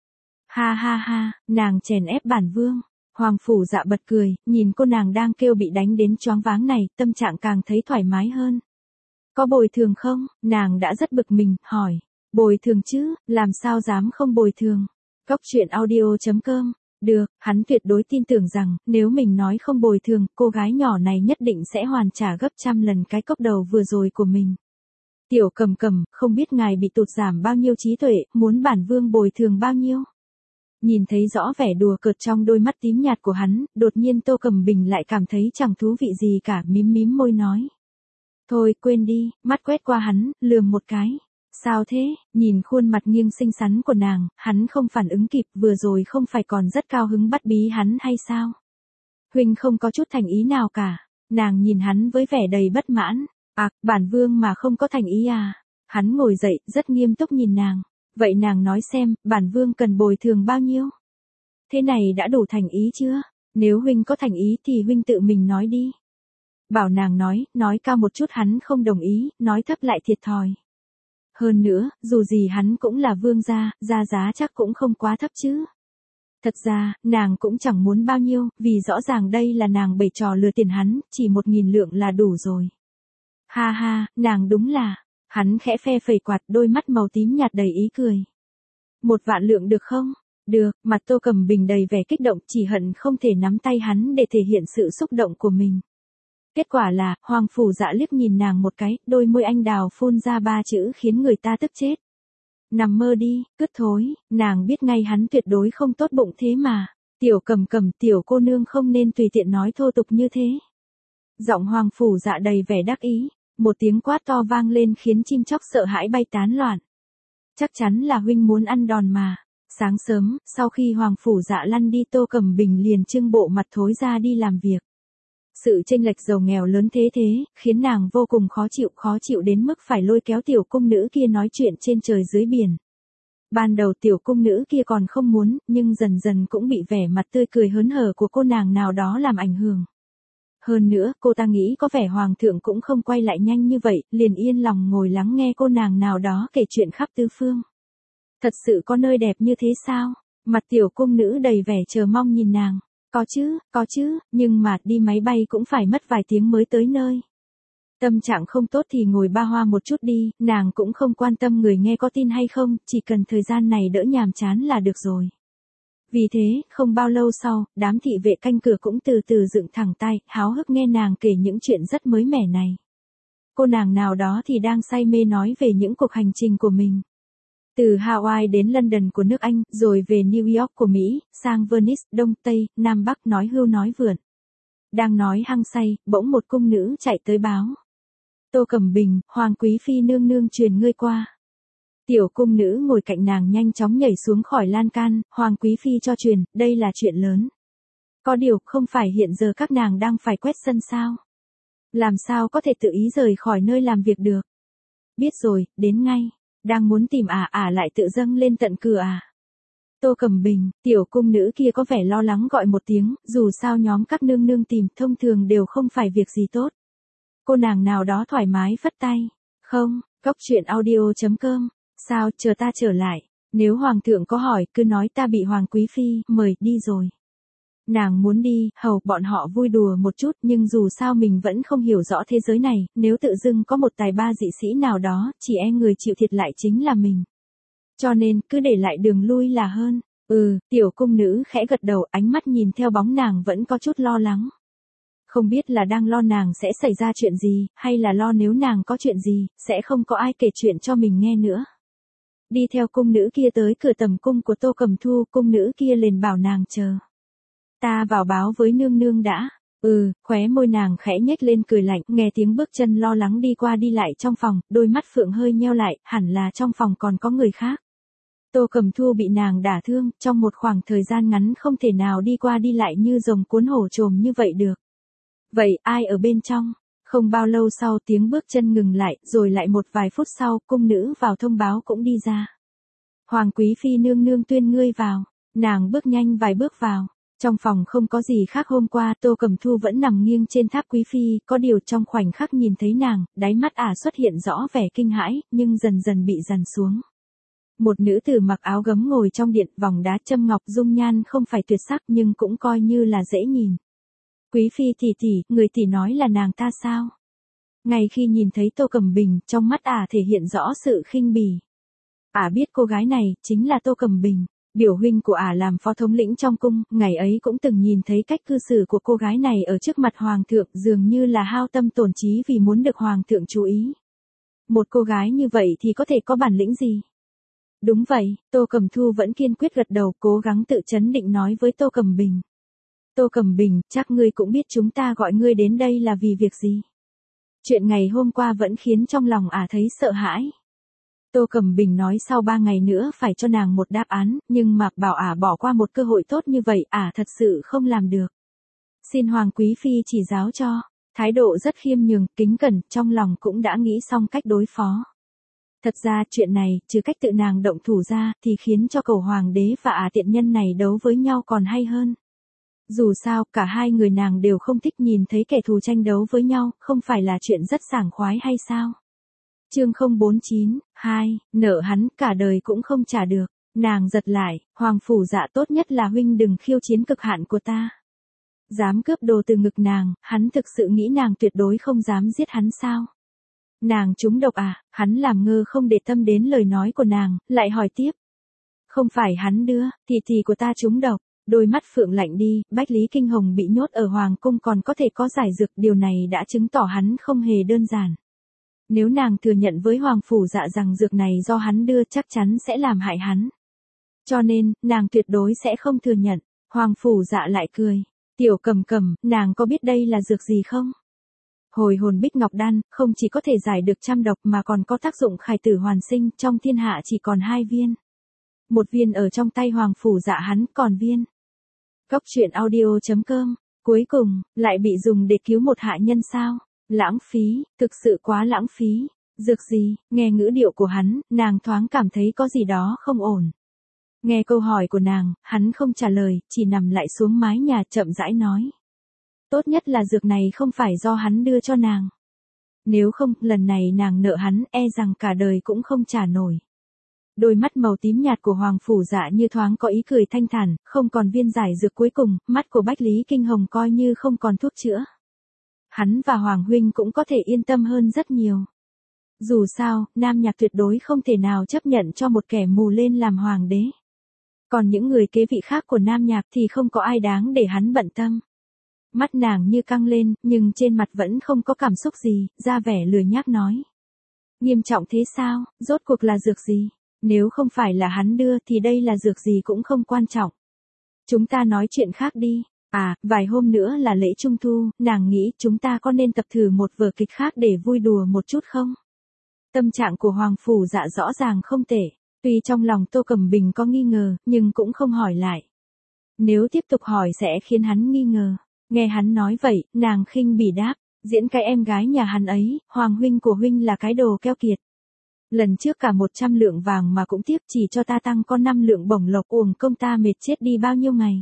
Ha ha ha, nàng chèn ép bản vương. Hoàng phủ dạ bật cười, nhìn cô nàng đang kêu bị đánh đến choáng váng này, tâm trạng càng thấy thoải mái hơn. Có bồi thường không? Nàng đã rất bực mình, hỏi. Bồi thường chứ, làm sao dám không bồi thường. Cốc truyện audio.com. Được, hắn tuyệt đối tin tưởng rằng, nếu mình nói không bồi thường, cô gái nhỏ này nhất định sẽ hoàn trả gấp trăm lần cái cốc đầu vừa rồi của mình. Tiểu Cầm Cầm, không biết ngài bị tụt giảm bao nhiêu trí tuệ, muốn bản vương bồi thường bao nhiêu? Nhìn thấy rõ vẻ đùa cợt trong đôi mắt tím nhạt của hắn, đột nhiên Tô Cầm Bình lại cảm thấy chẳng thú vị gì cả, mím mím môi nói. Thôi, quên đi, mắt quét qua hắn, lườm một cái. Sao thế, nhìn khuôn mặt nghiêng xinh xắn của nàng, hắn không phản ứng kịp, vừa rồi không phải còn rất cao hứng bắt bí hắn hay sao? Huynh không có chút thành ý nào cả. Nàng nhìn hắn với vẻ đầy bất mãn. Bản vương mà không có thành ý à? Hắn ngồi dậy, rất nghiêm túc nhìn nàng. Vậy nàng nói xem, bản vương cần bồi thường bao nhiêu? Thế này đã đủ thành ý chưa? Nếu huynh có thành ý thì huynh tự mình nói đi. Bảo nàng nói cao một chút hắn không đồng ý, nói thấp lại thiệt thòi. Hơn nữa, dù gì hắn cũng là vương gia, giá chắc cũng không quá thấp chứ. Thật ra, nàng cũng chẳng muốn bao nhiêu, vì rõ ràng đây là nàng bày trò lừa tiền hắn, chỉ 1.000 lượng là đủ rồi. Ha ha, nàng đúng là, hắn khẽ phe phẩy quạt, đôi mắt màu tím nhạt đầy ý cười. 1.000 lượng được không? Được, mặt Tô Cầm Bình đầy vẻ kích động, chỉ hận không thể nắm tay hắn để thể hiện sự xúc động của mình. Kết quả là, Hoàng phủ dạ liếc nhìn nàng một cái, đôi môi anh đào phun ra 3 chữ khiến người ta tức chết. Nằm mơ đi, cứt thối, nàng biết ngay hắn tuyệt đối không tốt bụng thế mà. Tiểu Cầm Cầm, tiểu cô nương không nên tùy tiện nói thô tục như thế. Giọng Hoàng phủ dạ đầy vẻ đắc ý, một tiếng quát to vang lên khiến chim chóc sợ hãi bay tán loạn. Chắc chắn là huynh muốn ăn đòn mà. Sáng sớm, sau khi Hoàng phủ dạ lăn đi, Tô Cầm Bình liền trưng bộ mặt thối ra đi làm việc. Sự chênh lệch giàu nghèo lớn thế khiến nàng vô cùng khó chịu đến mức phải lôi kéo tiểu cung nữ kia nói chuyện trên trời dưới biển. Ban đầu tiểu cung nữ kia còn không muốn, nhưng dần dần cũng bị vẻ mặt tươi cười hớn hở của cô nàng nào đó làm ảnh hưởng. Hơn nữa, cô ta nghĩ có vẻ hoàng thượng cũng không quay lại nhanh như vậy, liền yên lòng ngồi lắng nghe cô nàng nào đó kể chuyện khắp tứ phương. Thật sự có nơi đẹp như thế sao? Mặt tiểu cung nữ đầy vẻ chờ mong nhìn nàng. Có chứ, nhưng mà đi máy bay cũng phải mất vài tiếng mới tới nơi. Tâm trạng không tốt thì ngồi ba hoa một chút đi, nàng cũng không quan tâm người nghe có tin hay không, chỉ cần thời gian này đỡ nhàm chán là được rồi. Vì thế, không bao lâu sau, đám thị vệ canh cửa cũng từ từ dựng thẳng tai, háo hức nghe nàng kể những chuyện rất mới mẻ này. Cô nàng nào đó thì đang say mê nói về những cuộc hành trình của mình. Từ Hawaii đến London của nước Anh, rồi về New York của Mỹ, sang Venice, Đông Tây, Nam Bắc nói hưu nói vượn. Đang nói hăng say, bỗng một cung nữ chạy tới báo. Tô Cầm Bình, Hoàng quý phi nương nương truyền ngươi qua. Tiểu cung nữ ngồi cạnh nàng nhanh chóng nhảy xuống khỏi lan can, Hoàng quý phi cho truyền, đây là chuyện lớn. Có điều, không phải hiện giờ các nàng đang phải quét sân sao? Làm sao có thể tự ý rời khỏi nơi làm việc được? Biết rồi, đến ngay. Đang muốn tìm lại tự dâng lên tận cửa à? Tô Cầm Bình, tiểu cung nữ kia có vẻ lo lắng gọi một tiếng, dù sao nhóm các nương nương tìm thông thường đều không phải việc gì tốt. Cô nàng nào đó thoải mái phất tay. Không, cốc truyện audio.com. Sao, chờ ta trở lại. Nếu hoàng thượng có hỏi, cứ nói ta bị hoàng quý phi mời đi rồi. Nàng muốn đi, hầu bọn họ vui đùa một chút, nhưng dù sao mình vẫn không hiểu rõ thế giới này, nếu tự dưng có một tài ba dị sĩ nào đó, chỉ e người chịu thiệt lại chính là mình. Cho nên, cứ để lại đường lui là hơn. Tiểu cung nữ khẽ gật đầu, ánh mắt nhìn theo bóng nàng vẫn có chút lo lắng. Không biết là đang lo nàng sẽ xảy ra chuyện gì, hay là lo nếu nàng có chuyện gì, sẽ không có ai kể chuyện cho mình nghe nữa. Đi theo cung nữ kia tới cửa tầm cung của Tô Cầm Thu, cung nữ kia liền bảo nàng chờ. Ta vào báo với nương nương đã. Khóe môi nàng khẽ nhếch lên cười lạnh, nghe tiếng bước chân lo lắng đi qua đi lại trong phòng, đôi mắt phượng hơi nheo lại, hẳn là trong phòng còn có người khác. Tô Cầm Thu bị nàng đả thương, trong một khoảng thời gian ngắn không thể nào đi qua đi lại như rồng cuốn hổ trồm như vậy được. Vậy, ai ở bên trong? Không bao lâu sau tiếng bước chân ngừng lại, rồi lại một vài phút sau, cung nữ vào thông báo cũng đi ra. Hoàng quý phi nương nương tuyên ngươi vào. Nàng bước nhanh vài bước vào. Trong phòng không có gì khác, hôm qua Tô Cẩm Thu vẫn nằm nghiêng trên tháp quý phi, có điều trong khoảnh khắc nhìn thấy nàng, đáy mắt xuất hiện rõ vẻ kinh hãi, nhưng dần dần bị dằn xuống. Một nữ tử mặc áo gấm ngồi trong điện, vòng đá châm ngọc, dung nhan không phải tuyệt sắc nhưng cũng coi như là dễ nhìn. Quý phi tỷ tỷ, người tỷ nói là nàng ta sao? Ngay khi nhìn thấy Tô Cẩm Bình, trong mắt thể hiện rõ sự khinh bỉ. Biết cô gái này chính là Tô Cẩm Bình. Biểu huynh của làm phó thống lĩnh trong cung, ngày ấy cũng từng nhìn thấy cách cư xử của cô gái này ở trước mặt hoàng thượng, dường như là hao tâm tổn trí vì muốn được hoàng thượng chú ý. Một cô gái như vậy thì có thể có bản lĩnh gì? Đúng vậy, Tô Cẩm Thu vẫn kiên quyết gật đầu, cố gắng tự trấn định nói với Tô Cẩm Bình. Tô Cẩm Bình, chắc ngươi cũng biết chúng ta gọi ngươi đến đây là vì việc gì? Chuyện ngày hôm qua vẫn khiến trong lòng thấy sợ hãi. Tô Cẩm Bình nói sau 3 ngày nữa phải cho nàng một đáp án, nhưng Mạc bảo bỏ qua một cơ hội tốt như vậy, thật sự không làm được. Xin Hoàng Quý Phi chỉ giáo cho, thái độ rất khiêm nhường, kính cẩn, trong lòng cũng đã nghĩ xong cách đối phó. Thật ra chuyện này, trừ cách tự nàng động thủ ra, thì khiến cho cầu hoàng đế và tiện nhân này đấu với nhau còn hay hơn. Dù sao, cả hai người nàng đều không thích nhìn thấy kẻ thù tranh đấu với nhau, không phải là chuyện rất sảng khoái hay sao? Chương 049, 2, nợ hắn cả đời cũng không trả được. Nàng giật lại, Hoàng phủ Dạ, tốt nhất là huynh đừng khiêu chiến cực hạn của ta. Dám cướp đồ từ ngực nàng, hắn thực sự nghĩ nàng tuyệt đối không dám giết hắn sao? Nàng trúng độc hắn làm ngơ không để tâm đến lời nói của nàng, lại hỏi tiếp. Không phải hắn đưa, tỷ của ta trúng độc. Đôi mắt Phượng lạnh đi, Bách Lý Kinh Hồng bị nhốt ở hoàng cung còn có thể có giải dược, điều này đã chứng tỏ hắn không hề đơn giản. Nếu nàng thừa nhận với Hoàng phủ Dạ rằng dược này do hắn đưa, chắc chắn sẽ làm hại hắn. Cho nên, nàng tuyệt đối sẽ không thừa nhận. Hoàng phủ Dạ lại cười. Tiểu Cẩm Cẩm, nàng có biết đây là dược gì không? Hồi hồn bích ngọc đan, không chỉ có thể giải được trăm độc mà còn có tác dụng khải tử hoàn sinh, trong thiên hạ chỉ còn 2 viên. Một viên ở trong tay Hoàng phủ Dạ hắn, còn viên. Cốc truyện audio.com, cuối cùng, lại bị dùng để cứu một hạ nhân sao? Lãng phí, thực sự quá lãng phí. Dược gì? Nghe ngữ điệu của hắn, nàng thoáng cảm thấy có gì đó không ổn. Nghe câu hỏi của nàng, hắn không trả lời, chỉ nằm lại xuống mái nhà chậm rãi nói. Tốt nhất là dược này không phải do hắn đưa cho nàng. Nếu không, lần này nàng nợ hắn, rằng cả đời cũng không trả nổi. Đôi mắt màu tím nhạt của Hoàng phủ Dạ như thoáng có ý cười thanh thản, không còn viên giải dược cuối cùng, mắt của Bách Lý Kinh Hồng coi như không còn thuốc chữa. Hắn và Hoàng huynh cũng có thể yên tâm hơn rất nhiều. Dù sao, Nam Nhạc tuyệt đối không thể nào chấp nhận cho một kẻ mù lên làm hoàng đế. Còn những người kế vị khác của Nam Nhạc thì không có ai đáng để hắn bận tâm. Mắt nàng như căng lên, nhưng trên mặt vẫn không có cảm xúc gì, ra vẻ lười nhác nói. Nghiêm trọng thế sao, rốt cuộc là dược gì? Nếu không phải là hắn đưa thì đây là dược gì cũng không quan trọng. Chúng ta nói chuyện khác đi. Vài hôm nữa là lễ Trung Thu, nàng nghĩ chúng ta có nên tập thử một vở kịch khác để vui đùa một chút không? Tâm trạng của Hoàng phủ Dạ rõ ràng không tệ. Tuy trong lòng Tô Cẩm Bình có nghi ngờ, nhưng cũng không hỏi lại. Nếu tiếp tục hỏi sẽ khiến hắn nghi ngờ. Nghe hắn nói vậy, nàng khinh bỉ đáp. Diễn cái em gái nhà hắn ấy, Hoàng huynh của huynh là cái đồ keo kiệt. Lần trước cả 100 lượng vàng mà cũng tiếc, chỉ cho ta tăng có 5 lượng bổng lộc, uổng công ta mệt chết đi bao nhiêu ngày.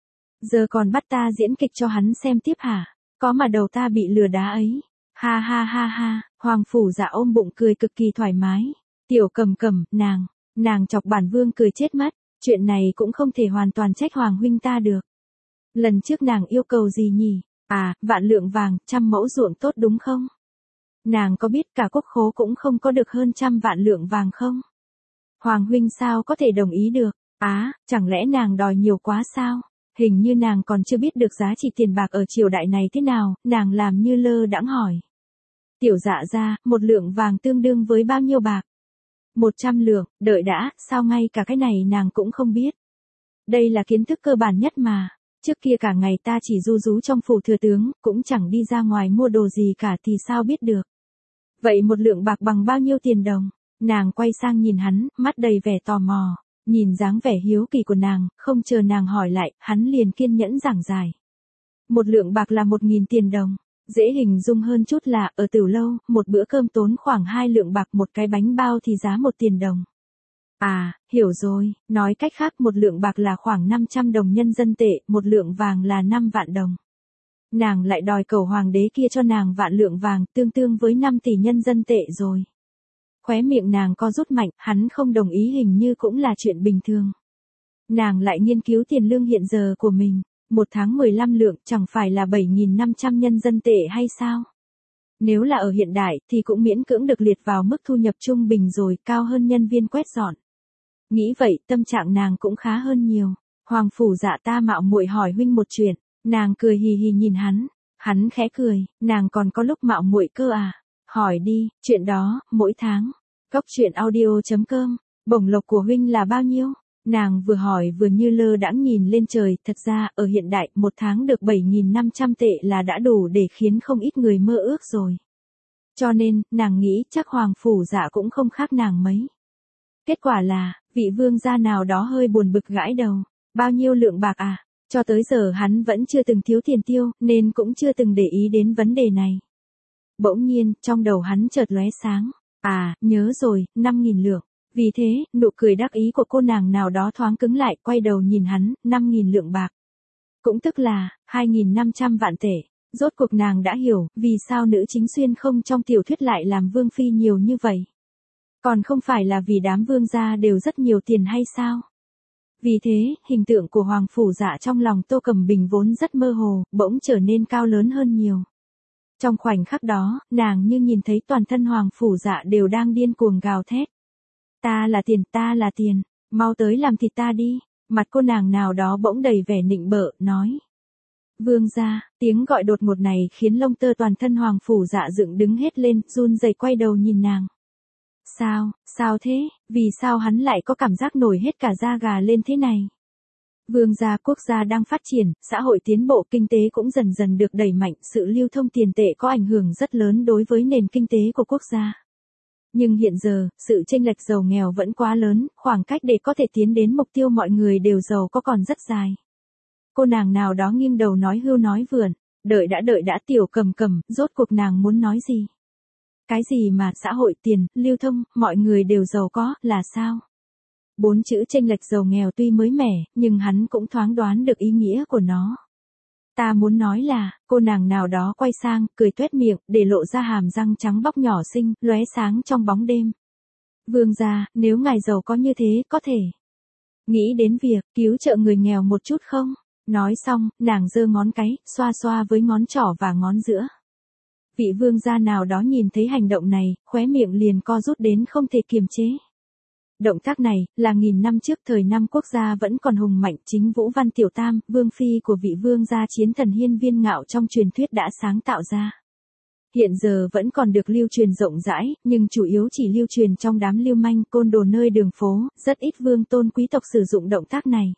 Giờ còn bắt ta diễn kịch cho hắn xem tiếp hả? Có mà đầu ta bị lừa đá ấy. Ha ha ha ha, Hoàng phủ Dạ ôm bụng cười cực kỳ thoải mái. Tiểu Cẩm Cẩm, nàng chọc bản vương cười chết mất. Chuyện này cũng không thể hoàn toàn trách Hoàng huynh ta được. Lần trước nàng yêu cầu gì nhỉ? Vạn lượng vàng, 100 mẫu ruộng tốt đúng không? Nàng có biết cả quốc khố cũng không có được hơn 100 vạn lượng vàng không? Hoàng huynh sao có thể đồng ý được? Chẳng lẽ nàng đòi nhiều quá sao? Hình như nàng còn chưa biết được giá trị tiền bạc ở triều đại này thế nào, nàng làm như lơ đãng hỏi. Tiểu Dạ gia, 1 lượng vàng tương đương với bao nhiêu bạc? 100 lượng, đợi đã, sao ngay cả cái này nàng cũng không biết? Đây là kiến thức cơ bản nhất mà. Trước kia cả ngày ta chỉ ru rú trong phủ thừa tướng, cũng chẳng đi ra ngoài mua đồ gì cả thì sao biết được. Vậy 1 lượng bạc bằng bao nhiêu tiền đồng? Nàng quay sang nhìn hắn, mắt đầy vẻ tò mò. Nhìn dáng vẻ hiếu kỳ của nàng, không chờ nàng hỏi lại, hắn liền kiên nhẫn giảng giải. 1 lượng bạc là 1.000 tiền đồng. Dễ hình dung hơn chút là, ở Tửu Lâu, một bữa cơm tốn khoảng 2 lượng bạc, một cái bánh bao thì giá 1 tiền đồng. À, hiểu rồi, nói cách khác một lượng bạc là khoảng 500 đồng nhân dân tệ, một lượng vàng là 5 vạn đồng. Nàng lại đòi cầu hoàng đế kia cho nàng vạn lượng vàng, tương tương với 5 tỷ nhân dân tệ rồi. Khóe miệng nàng co rút mạnh, hắn không đồng ý hình như cũng là chuyện bình thường. Nàng lại nghiên cứu tiền lương hiện giờ của mình, một tháng 15 lượng chẳng phải là 7.500 nhân dân tệ hay sao? Nếu là ở hiện đại thì cũng miễn cưỡng được liệt vào mức thu nhập trung bình rồi, cao hơn nhân viên quét dọn. Nghĩ vậy, tâm trạng nàng cũng khá hơn nhiều. Hoàng phủ Dạ ta mạo muội hỏi huynh một chuyện, nàng cười hì hì nhìn hắn, hắn khẽ cười, nàng còn có lúc mạo muội cơ à? Hỏi đi, chuyện đó, mỗi tháng. Cốc truyện audio.com, bổng lộc của huynh là bao nhiêu? Nàng vừa hỏi vừa như lơ đãng nhìn lên trời, thật ra, ở hiện đại, một tháng được 7.500 tệ là đã đủ để khiến không ít người mơ ước rồi. Cho nên, nàng nghĩ chắc Hoàng phủ Dạ cũng không khác nàng mấy. Kết quả là, vị vương gia nào đó hơi buồn bực gãi đầu. Bao nhiêu lượng bạc à? Cho tới giờ hắn vẫn chưa từng thiếu tiền tiêu, nên cũng chưa từng để ý đến vấn đề này. Bỗng nhiên, trong đầu hắn chợt lóe sáng. À, nhớ rồi, 5.000 lượng. Vì thế, nụ cười đắc ý của cô nàng nào đó thoáng cứng lại, quay đầu nhìn hắn, 5.000 lượng bạc. Cũng tức là, 2.500 vạn tệ. Rốt cuộc nàng đã hiểu, vì sao nữ chính xuyên không trong tiểu thuyết lại làm vương phi nhiều như vậy. Còn không phải là vì đám vương gia đều rất nhiều tiền hay sao? Vì thế, hình tượng của Hoàng phủ Dạ trong lòng Tô Cẩm Bình vốn rất mơ hồ, bỗng trở nên cao lớn hơn nhiều. Trong khoảnh khắc đó, nàng như nhìn thấy toàn thân Hoàng phủ Dạ đều đang điên cuồng gào thét. Ta là tiền, mau tới làm thịt ta đi. Mặt cô nàng nào đó bỗng đầy vẻ nịnh bợ, nói. Vương gia, tiếng gọi đột ngột này khiến lông tơ toàn thân Hoàng phủ Dạ dựng đứng hết lên, run rẩy quay đầu nhìn nàng. Sao thế, vì sao hắn lại có cảm giác nổi hết cả da gà lên thế này? Vương gia quốc gia đang phát triển, xã hội tiến bộ, kinh tế cũng dần dần được đẩy mạnh, sự lưu thông tiền tệ có ảnh hưởng rất lớn đối với nền kinh tế của quốc gia. Nhưng hiện giờ, sự chênh lệch giàu nghèo vẫn quá lớn, khoảng cách để có thể tiến đến mục tiêu mọi người đều giàu có còn rất dài. Cô nàng nào đó nghiêng đầu nói hưu nói vượn, đợi đã Tiểu Cầm Cầm, rốt cuộc nàng muốn nói gì? Cái gì mà xã hội tiền, lưu thông, mọi người đều giàu có, là sao? 4 chữ chênh lệch giàu nghèo tuy mới mẻ, nhưng hắn cũng thoáng đoán được ý nghĩa của nó. Ta muốn nói là, cô nàng nào đó quay sang, cười tuét miệng, để lộ ra hàm răng trắng bóc nhỏ xinh, lóe sáng trong bóng đêm. Vương gia, nếu ngài giàu có như thế, có thể nghĩ đến việc cứu trợ người nghèo một chút không? Nói xong, nàng giơ ngón cái, xoa xoa với ngón trỏ và ngón giữa. Vị vương gia nào đó nhìn thấy hành động này, khóe miệng liền co rút đến không thể kiềm chế. Động tác này, là nghìn năm trước thời năm quốc gia vẫn còn hùng mạnh, chính Vũ Văn Tiểu Tam, vương phi của vị vương gia chiến thần hiên viên ngạo trong truyền thuyết đã sáng tạo ra. Hiện giờ vẫn còn được lưu truyền rộng rãi, nhưng chủ yếu chỉ lưu truyền trong đám lưu manh côn đồ nơi đường phố, rất ít vương tôn quý tộc sử dụng động tác này.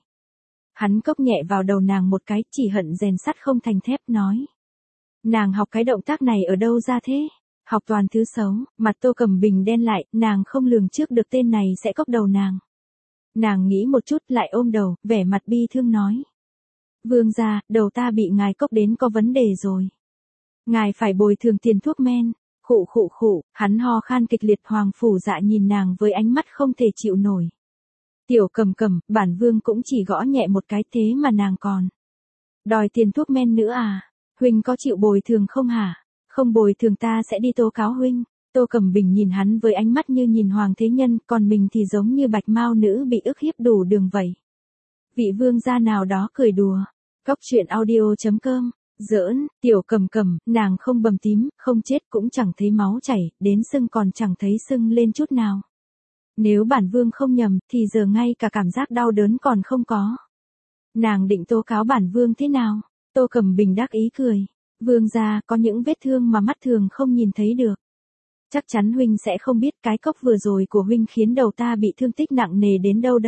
Hắn cốc nhẹ vào đầu nàng một cái, chỉ hận rèn sắt không thành thép, nói. Nàng học cái động tác này ở đâu ra thế? Học toàn thứ xấu, mặt Tô Cẩm Bình đen lại, nàng không lường trước được tên này sẽ cốc đầu nàng. Nàng nghĩ một chút lại ôm đầu, vẻ mặt bi thương nói. Vương gia, đầu ta bị ngài cốc đến có vấn đề rồi. Ngài phải bồi thường tiền thuốc men. Khụ, hắn ho khan kịch liệt. Hoàng phủ Dạ nhìn nàng với ánh mắt không thể chịu nổi. Tiểu Cầm Cầm, bản vương cũng chỉ gõ nhẹ một cái thế mà nàng còn đòi tiền thuốc men nữa à? Huynh có chịu bồi thường không hả? Không bồi thường ta sẽ đi tố cáo huynh. Tô Cẩm Bình nhìn hắn với ánh mắt như nhìn hoàng thế nhân, còn mình thì giống như bạch mao nữ bị ức hiếp đủ đường vậy. Vị vương gia nào đó cười đùa. Cốc truyện audio.com, giỡn, Tiểu Cầm Cầm, nàng không bầm tím, không chết cũng chẳng thấy máu chảy, đến sưng còn chẳng thấy sưng lên chút nào. Nếu bản vương không nhầm, thì giờ ngay cả cảm giác đau đớn còn không có. Nàng định tố cáo bản vương thế nào? Tô Cẩm Bình đắc ý cười. Vương gia, có những vết thương mà mắt thường không nhìn thấy được. Chắc chắn huynh sẽ không biết cái cốc vừa rồi của huynh khiến đầu ta bị thương tích nặng nề đến đâu.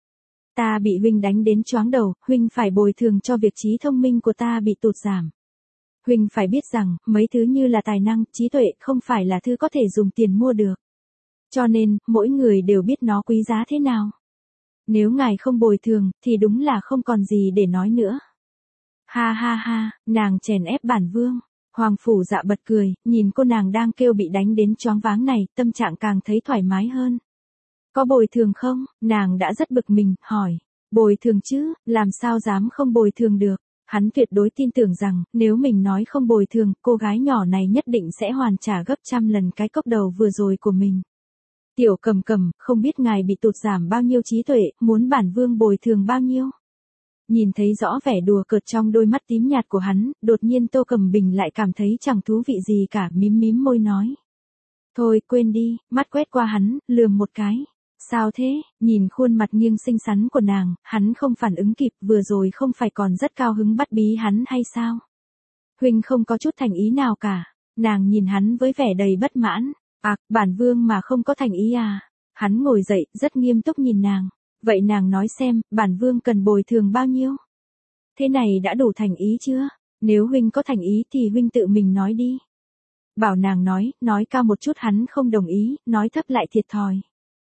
Ta bị huynh đánh đến choáng đầu, huynh phải bồi thường cho việc trí thông minh của ta bị tụt giảm. Huynh phải biết rằng, mấy thứ như là tài năng, trí tuệ không phải là thứ có thể dùng tiền mua được. Cho nên, mỗi người đều biết nó quý giá thế nào. Nếu ngài không bồi thường, thì đúng là không còn gì để nói nữa. Ha, nàng chèn ép bản vương. Hoàng phủ Dạ bật cười, nhìn cô nàng đang kêu bị đánh đến choáng váng này, tâm trạng càng thấy thoải mái hơn. Có bồi thường không? Nàng đã rất bực mình, hỏi. Bồi thường chứ, làm sao dám không bồi thường được. Hắn tuyệt đối tin tưởng rằng, nếu mình nói không bồi thường, cô gái nhỏ này nhất định sẽ hoàn trả gấp trăm lần cái cốc đầu vừa rồi của mình. Tiểu Cầm Cầm, không biết ngài bị tụt giảm bao nhiêu trí tuệ, muốn bản vương bồi thường bao nhiêu? Nhìn thấy rõ vẻ đùa cợt trong đôi mắt tím nhạt của hắn, đột nhiên Tô Cầm Bình lại cảm thấy chẳng thú vị gì cả, mím mím môi nói. Thôi quên đi, mắt quét qua hắn, lườm một cái. Sao thế, nhìn khuôn mặt nghiêng xinh xắn của nàng, hắn không phản ứng kịp, vừa rồi không phải còn rất cao hứng bắt bí hắn hay sao? Huynh không có chút thành ý nào cả. Nàng nhìn hắn với vẻ đầy bất mãn. Bản vương mà không có thành ý à? Hắn ngồi dậy, rất nghiêm túc nhìn nàng. Vậy nàng nói xem, bản vương cần bồi thường bao nhiêu? Thế này đã đủ thành ý chưa? Nếu huynh có thành ý thì huynh tự mình nói đi. Bảo nàng nói cao một chút hắn không đồng ý, nói thấp lại thiệt thòi.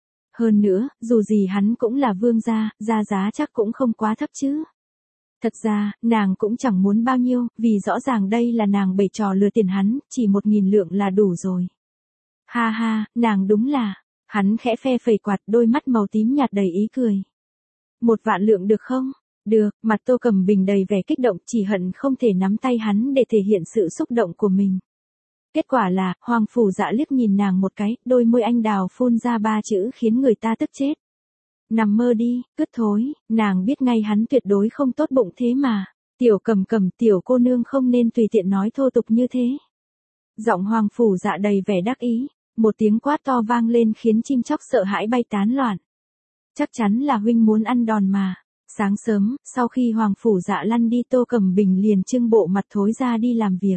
Hơn nữa, dù gì hắn cũng là vương gia, gia giá chắc cũng không quá thấp chứ. Thật ra, nàng cũng chẳng muốn bao nhiêu, vì rõ ràng đây là nàng bày trò lừa tiền hắn, chỉ 1.000 lượng là đủ rồi. Ha ha, nàng đúng là, hắn khẽ phe phẩy quạt, đôi mắt màu tím nhạt đầy ý cười. 1 vạn lượng được không? Được, mặt Tô Cầm Bình đầy vẻ kích động, chỉ hận không thể nắm tay hắn để thể hiện sự xúc động của mình. Kết quả là, Hoàng Phủ Dạ liếc nhìn nàng một cái, đôi môi anh đào phun ra 3 chữ khiến người ta tức chết. Nằm mơ đi, cứt thối, nàng biết ngay hắn tuyệt đối không tốt bụng thế mà. Tiểu Cầm Cầm, tiểu cô nương không nên tùy tiện nói thô tục như thế. Giọng Hoàng Phủ Dạ đầy vẻ đắc ý, một tiếng quát to vang lên khiến chim chóc sợ hãi bay tán loạn. Chắc chắn là huynh muốn ăn đòn mà. Sáng sớm, sau khi Hoàng Phủ Dạ lăn đi, Tô Cầm Bình liền trưng bộ mặt thối ra đi làm việc.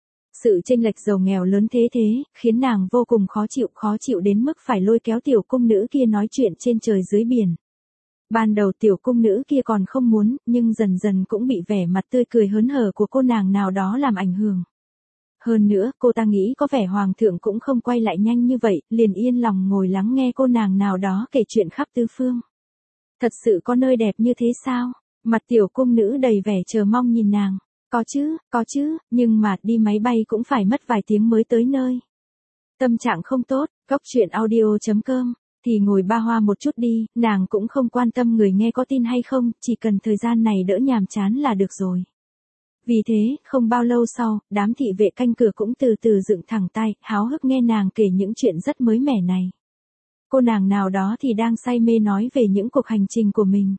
Sự chênh lệch giàu nghèo lớn thế khiến nàng vô cùng khó chịu đến mức phải lôi kéo tiểu cung nữ kia nói chuyện trên trời dưới biển. Ban đầu tiểu cung nữ kia còn không muốn, nhưng dần dần cũng bị vẻ mặt tươi cười hớn hở của cô nàng nào đó làm ảnh hưởng. Hơn nữa, cô ta nghĩ có vẻ hoàng thượng cũng không quay lại nhanh như vậy, liền yên lòng ngồi lắng nghe cô nàng nào đó kể chuyện khắp tứ phương. Thật sự có nơi đẹp như thế sao? Mặt tiểu cung nữ đầy vẻ chờ mong nhìn nàng. Có chứ, nhưng mà đi máy bay cũng phải mất vài tiếng mới tới nơi. Tâm trạng không tốt, góc truyện audio.com, thì ngồi ba hoa một chút đi, nàng cũng không quan tâm người nghe có tin hay không, chỉ cần thời gian này đỡ nhàm chán là được rồi. Vì thế, không bao lâu sau, đám thị vệ canh cửa cũng từ từ dựng thẳng tai, háo hức nghe nàng kể những chuyện rất mới mẻ này. Cô nàng nào đó thì đang say mê nói về những cuộc hành trình của mình.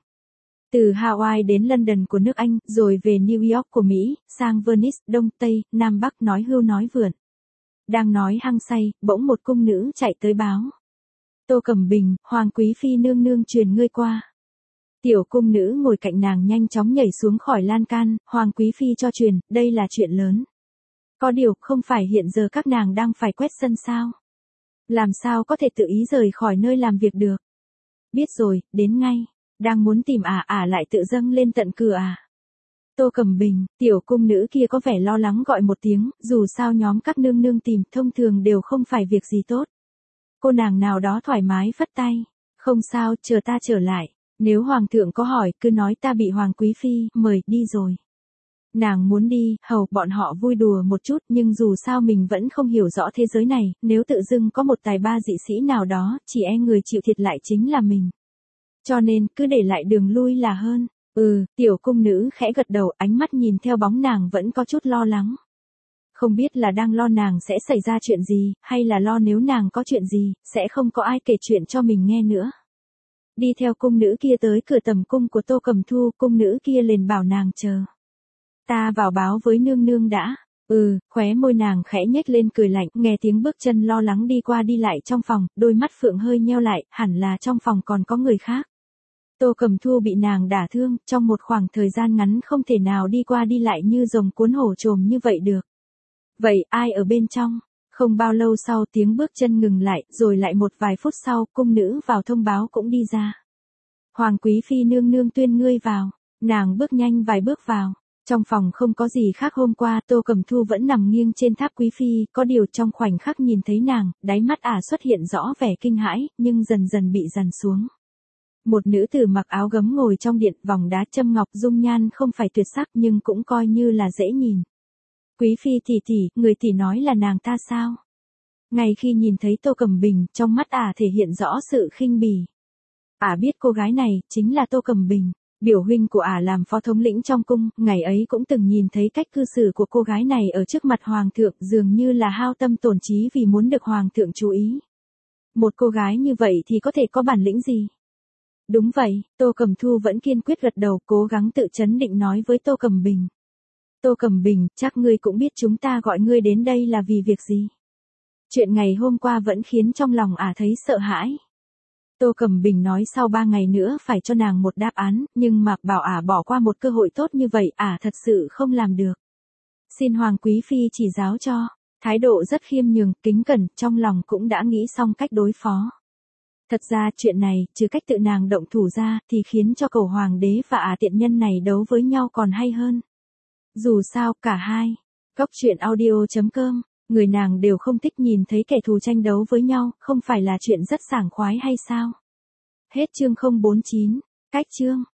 Từ Hawaii đến London của nước Anh, rồi về New York của Mỹ, sang Venice, Đông Tây, Nam Bắc nói hưu nói vượn. Đang nói hăng say, bỗng một cung nữ chạy tới báo. Tô Cầm Bình, Hoàng Quý Phi nương nương truyền ngươi qua. Tiểu cung nữ ngồi cạnh nàng nhanh chóng nhảy xuống khỏi lan can, Hoàng Quý Phi cho truyền, đây là chuyện lớn. Có điều, không phải hiện giờ các nàng đang phải quét sân sao? Làm sao có thể tự ý rời khỏi nơi làm việc được? Biết rồi, đến ngay. Đang muốn tìm lại tự dâng lên tận cửa à? Tô Cầm Bình, tiểu cung nữ kia có vẻ lo lắng gọi một tiếng, dù sao nhóm các nương nương tìm thông thường đều không phải việc gì tốt. Cô nàng nào đó thoải mái phất tay. Không sao, chờ ta trở lại. Nếu hoàng thượng có hỏi, cứ nói ta bị Hoàng Quý Phi mời đi rồi. Nàng muốn đi, hầu bọn họ vui đùa một chút, nhưng dù sao mình vẫn không hiểu rõ thế giới này, nếu tự dưng có một tài ba dị sĩ nào đó, chỉ e người chịu thiệt lại chính là mình. Cho nên, cứ để lại đường lui là hơn. Tiểu cung nữ khẽ gật đầu, ánh mắt nhìn theo bóng nàng vẫn có chút lo lắng. Không biết là đang lo nàng sẽ xảy ra chuyện gì, hay là lo nếu nàng có chuyện gì, sẽ không có ai kể chuyện cho mình nghe nữa. Đi theo cung nữ kia tới cửa tầm cung của Tô Cầm Thu, cung nữ kia liền bảo nàng chờ. Ta vào báo với nương nương đã. Khóe môi nàng khẽ nhếch lên cười lạnh, nghe tiếng bước chân lo lắng đi qua đi lại trong phòng, đôi mắt phượng hơi nheo lại, hẳn là trong phòng còn có người khác. Tô Cầm Thu bị nàng đả thương, trong một khoảng thời gian ngắn không thể nào đi qua đi lại như rồng cuốn hổ trồm như vậy được. Vậy, ai ở bên trong? Không bao lâu sau tiếng bước chân ngừng lại, rồi lại một vài phút sau, cung nữ vào thông báo cũng đi ra. Hoàng Quý Phi nương nương tuyên ngươi vào. Nàng bước nhanh vài bước vào. Trong phòng không có gì khác, hôm qua Tô Cầm Thu vẫn nằm nghiêng trên tháp Quý Phi, có điều trong khoảnh khắc nhìn thấy nàng, đáy mắt xuất hiện rõ vẻ kinh hãi, nhưng dần dần bị dằn xuống. Một nữ tử mặc áo gấm ngồi trong điện, vòng đá châm ngọc, dung nhan không phải tuyệt sắc nhưng cũng coi như là dễ nhìn. Quý Phi tỷ tỷ, người tỷ nói là nàng ta sao? Ngay khi nhìn thấy Tô Cẩm Bình, trong mắt ả thể hiện rõ sự khinh bỉ. Ả biết cô gái này chính là Tô Cẩm Bình, biểu huynh của ả làm phó thống lĩnh trong cung, ngày ấy cũng từng nhìn thấy cách cư xử của cô gái này ở trước mặt hoàng thượng, dường như là hao tâm tổn trí vì muốn được hoàng thượng chú ý. Một cô gái như vậy thì có thể có bản lĩnh gì? Đúng vậy, Tô Cẩm Thu vẫn kiên quyết gật đầu, cố gắng tự trấn định nói với Tô Cẩm Bình. Tô Cẩm Bình, chắc ngươi cũng biết chúng ta gọi ngươi đến đây là vì việc gì. Chuyện ngày hôm qua vẫn khiến trong lòng ả thấy sợ hãi. Tô Cẩm Bình nói sau 3 ngày nữa phải cho nàng một đáp án, nhưng Mạc bảo ả bỏ qua một cơ hội tốt như vậy, ả thật sự không làm được. Xin Hoàng Quý Phi chỉ giáo cho, thái độ rất khiêm nhường, kính cẩn, trong lòng cũng đã nghĩ xong cách đối phó. Thật ra chuyện này, trừ cách tự nàng động thủ ra, thì khiến cho cầu hoàng đế và ả tiện nhân này đấu với nhau còn hay hơn. Dù sao, cả hai. Cốc truyện audio.com, người nàng đều không thích nhìn thấy kẻ thù tranh đấu với nhau, không phải là chuyện rất sảng khoái hay sao? Hết chương 049, cách chương.